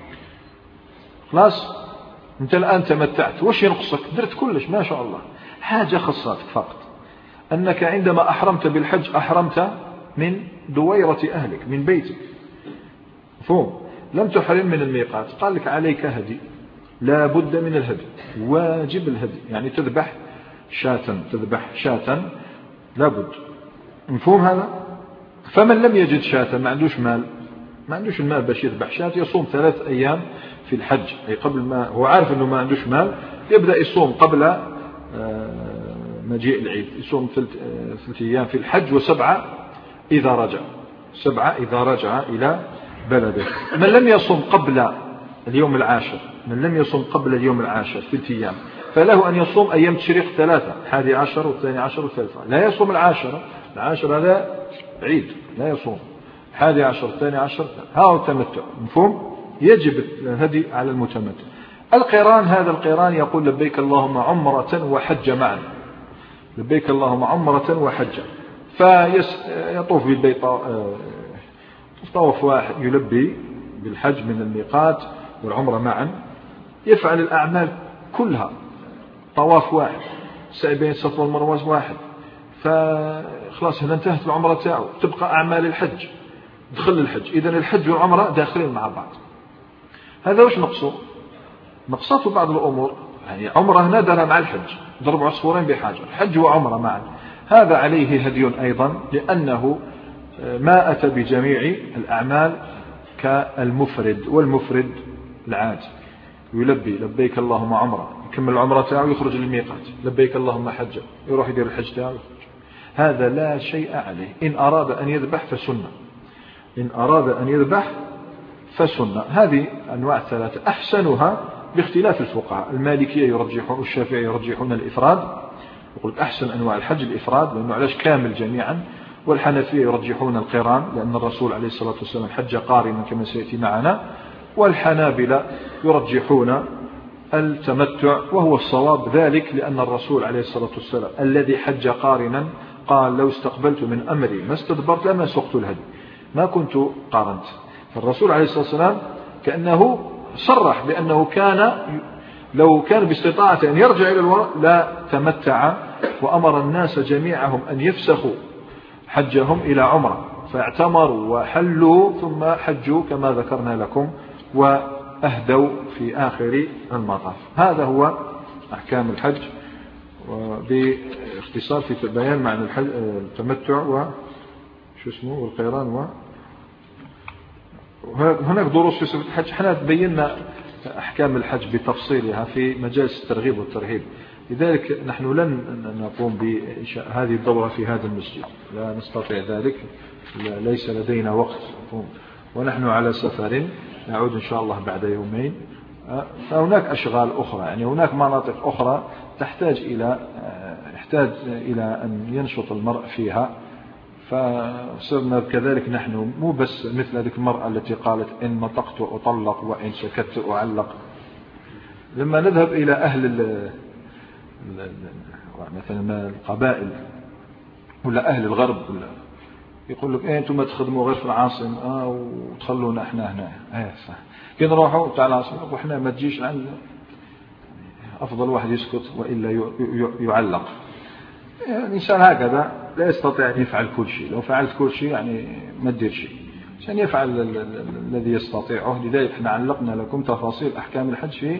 خلاص أنت الآن تمتعت، وش ينقصك؟ درت كلش ما شاء الله. حاجة خصاتك فقط، أنك عندما أحرمت بالحج أحرمت من دويرة أهلك، من بيتك، مفهوم؟ لم تحرم من الميقات. قال لك عليك هدي، لا بد من الهدي، واجب الهدي، يعني تذبح شاة، تذبح شاة لا بد، مفهوم هذا؟ فمن لم يجد شاة، ما عندوش مال، ما عندوش المال باش يذبح شاة، يصوم ثلاث أيام في الحج، أي قبل ما هو عارف أنه ما عندوش مال، يبدأ يصوم قبل مجيء العيد، يصوم ثلاث أيام في الحج، وسبعة إذا رجع، سبعة إذا رجع إلى بلده. من لم يصوم قبل اليوم العاشر، من لم يصوم قبل اليوم العاشر ثلاث أيام، فله أن يصوم أيام تشريق ثلاثة، حادي عشر والثاني عشر والثالثة. لا يصوم العاشرة، العاشرة هذا عيد لا يصوم، حادي عشر الثاني عشر، ها هو التمتع، مفهوم؟ يجب الهدي على المتمتع. القران، هذا القران يقول لبيك اللهم عمرة وحج معا، لبيك اللهم عمرة وحج، فيطوف بالبيت طواف واحد، يلبي بالحج من الميقات والعمرة معا، يفعل الأعمال كلها، طواف واحد، سعي بين الصفا والمروة واحد، فخلاص هنا انتهت العمرة تاعه، تبقى أعمال الحج، دخل الحج. إذن الحج والعمرة داخلين مع بعض. هذا وش نقصه؟ نقصته بعض الأمور، يعني عمرة هنا دارها مع الحج، ضرب عصفورين بحجر، حج وعمرة معا. هذا عليه هدي أيضا، لأنه ما أتى بجميع الأعمال كالمفرد، والمفرد العادي يلبي لبيك اللهم عمرة، يكمل العمرة تاعه ويخرج للميقات، لبيك اللهم حجة، يروح يدير الحج تاعه ويخرج. هذا لا شيء عليه. إن أراد أن يذبح فسنة، إن أراد أن يذبح فسنة. هذه أنواع ثلاثة، أحسنها باختلاف الفقهاء. المالكية يرجحون، الشافعي يرجحون الإفراد، يقول أحسن أنواع الحج الإفراد لأنه علاش كامل جميعا. والحنفية يرجحون القران، لأن الرسول عليه الصلاة والسلام حج قارنا كما سيأتي معنا. والحنابلة يرجحون التمتع، وهو الصواب ذلك، لأن الرسول عليه الصلاة والسلام الذي حج قارنا قال لو استقبلت من أمري ما استدبرت لما سقت الهدي، ما كنت قارنت. فالرسول عليه الصلاة والسلام كأنه صرح بأنه كان لو كان باستطاعته أن يرجع إلى الوراء لا تمتع، وأمر الناس جميعهم أن يفسخوا حجهم إلى عمرة، فاعتمروا وحلوا ثم حجوا كما ذكرنا لكم وأهدوا في آخر المطاف. هذا هو أحكام الحج باختصار في بيان معنى التمتع وشو اسمه والقيران. و هناك دروس في صفة الحج، احنا بينا أحكام الحج بتفصيلها في مجالس الترغيب والترهيب، لذلك نحن لن نقوم بإنشاء هذه الدورة في هذا المسجد، لا نستطيع ذلك، ليس لدينا وقت، ونحن على سفر نعود إن شاء الله بعد يومين. فهناك أشغال أخرى، يعني هناك مناطق أخرى تحتاج إلى يحتاج إلى أن ينشط المرء فيها، فصرنا كذلك نحن مو بس مثل هذه المرأة التي قالت إن نطقت أطلق وإن سكت أعلق. لما نذهب إلى أهل مثلا القبائل ولا أهل الغرب ولا يقول لك إيه أنتم ما تخدموا غير في العاصم آه وتخلونا إحنا هنا. إيه صح، كي نروحوا تاع العاصمة وإحنا ما تجيش عند أفضل واحد يسكت وإلا يعلق. يعني الإنسان هكذا لا يستطيع أن يفعل كل شيء، لو فعلت كل شيء يعني ما تدير شيء، عشان يفعل الذي يستطيعه. لذلك احنا علقنا لكم تفاصيل أحكام الحج في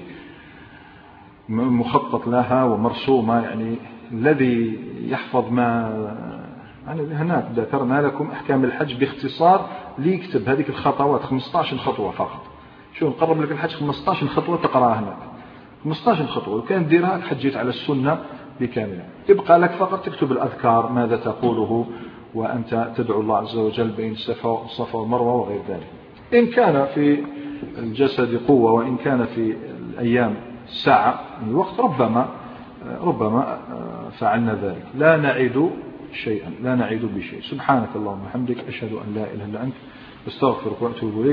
مخطط لها ومرسومة، يعني الذي يحفظ ما يعني هناك ذكرنا لكم أحكام الحج باختصار، ليكتب هذه الخطوات خمسة عشر خطوة فقط. شو نقرب لك الحج خمسة عشر خطوة تقرأها هناك خمسة عشر خطوة، وكان ديرها حجيت على السنة بكاملها. يبقى لك فقط تكتب الأذكار ماذا تقوله وأنت تدعو الله عز وجل بين الصفا والمروة وغير ذلك. إن كان في الجسد قوة وإن كان في الأيام ساعة من الوقت ربما ربما فعلنا ذلك. لا نعيد شيئا، لا نعيد بشيء. سبحانك اللهم وبحمدك، أشهد أن لا إله إلا أنت، استغفرك وأتوب إليك.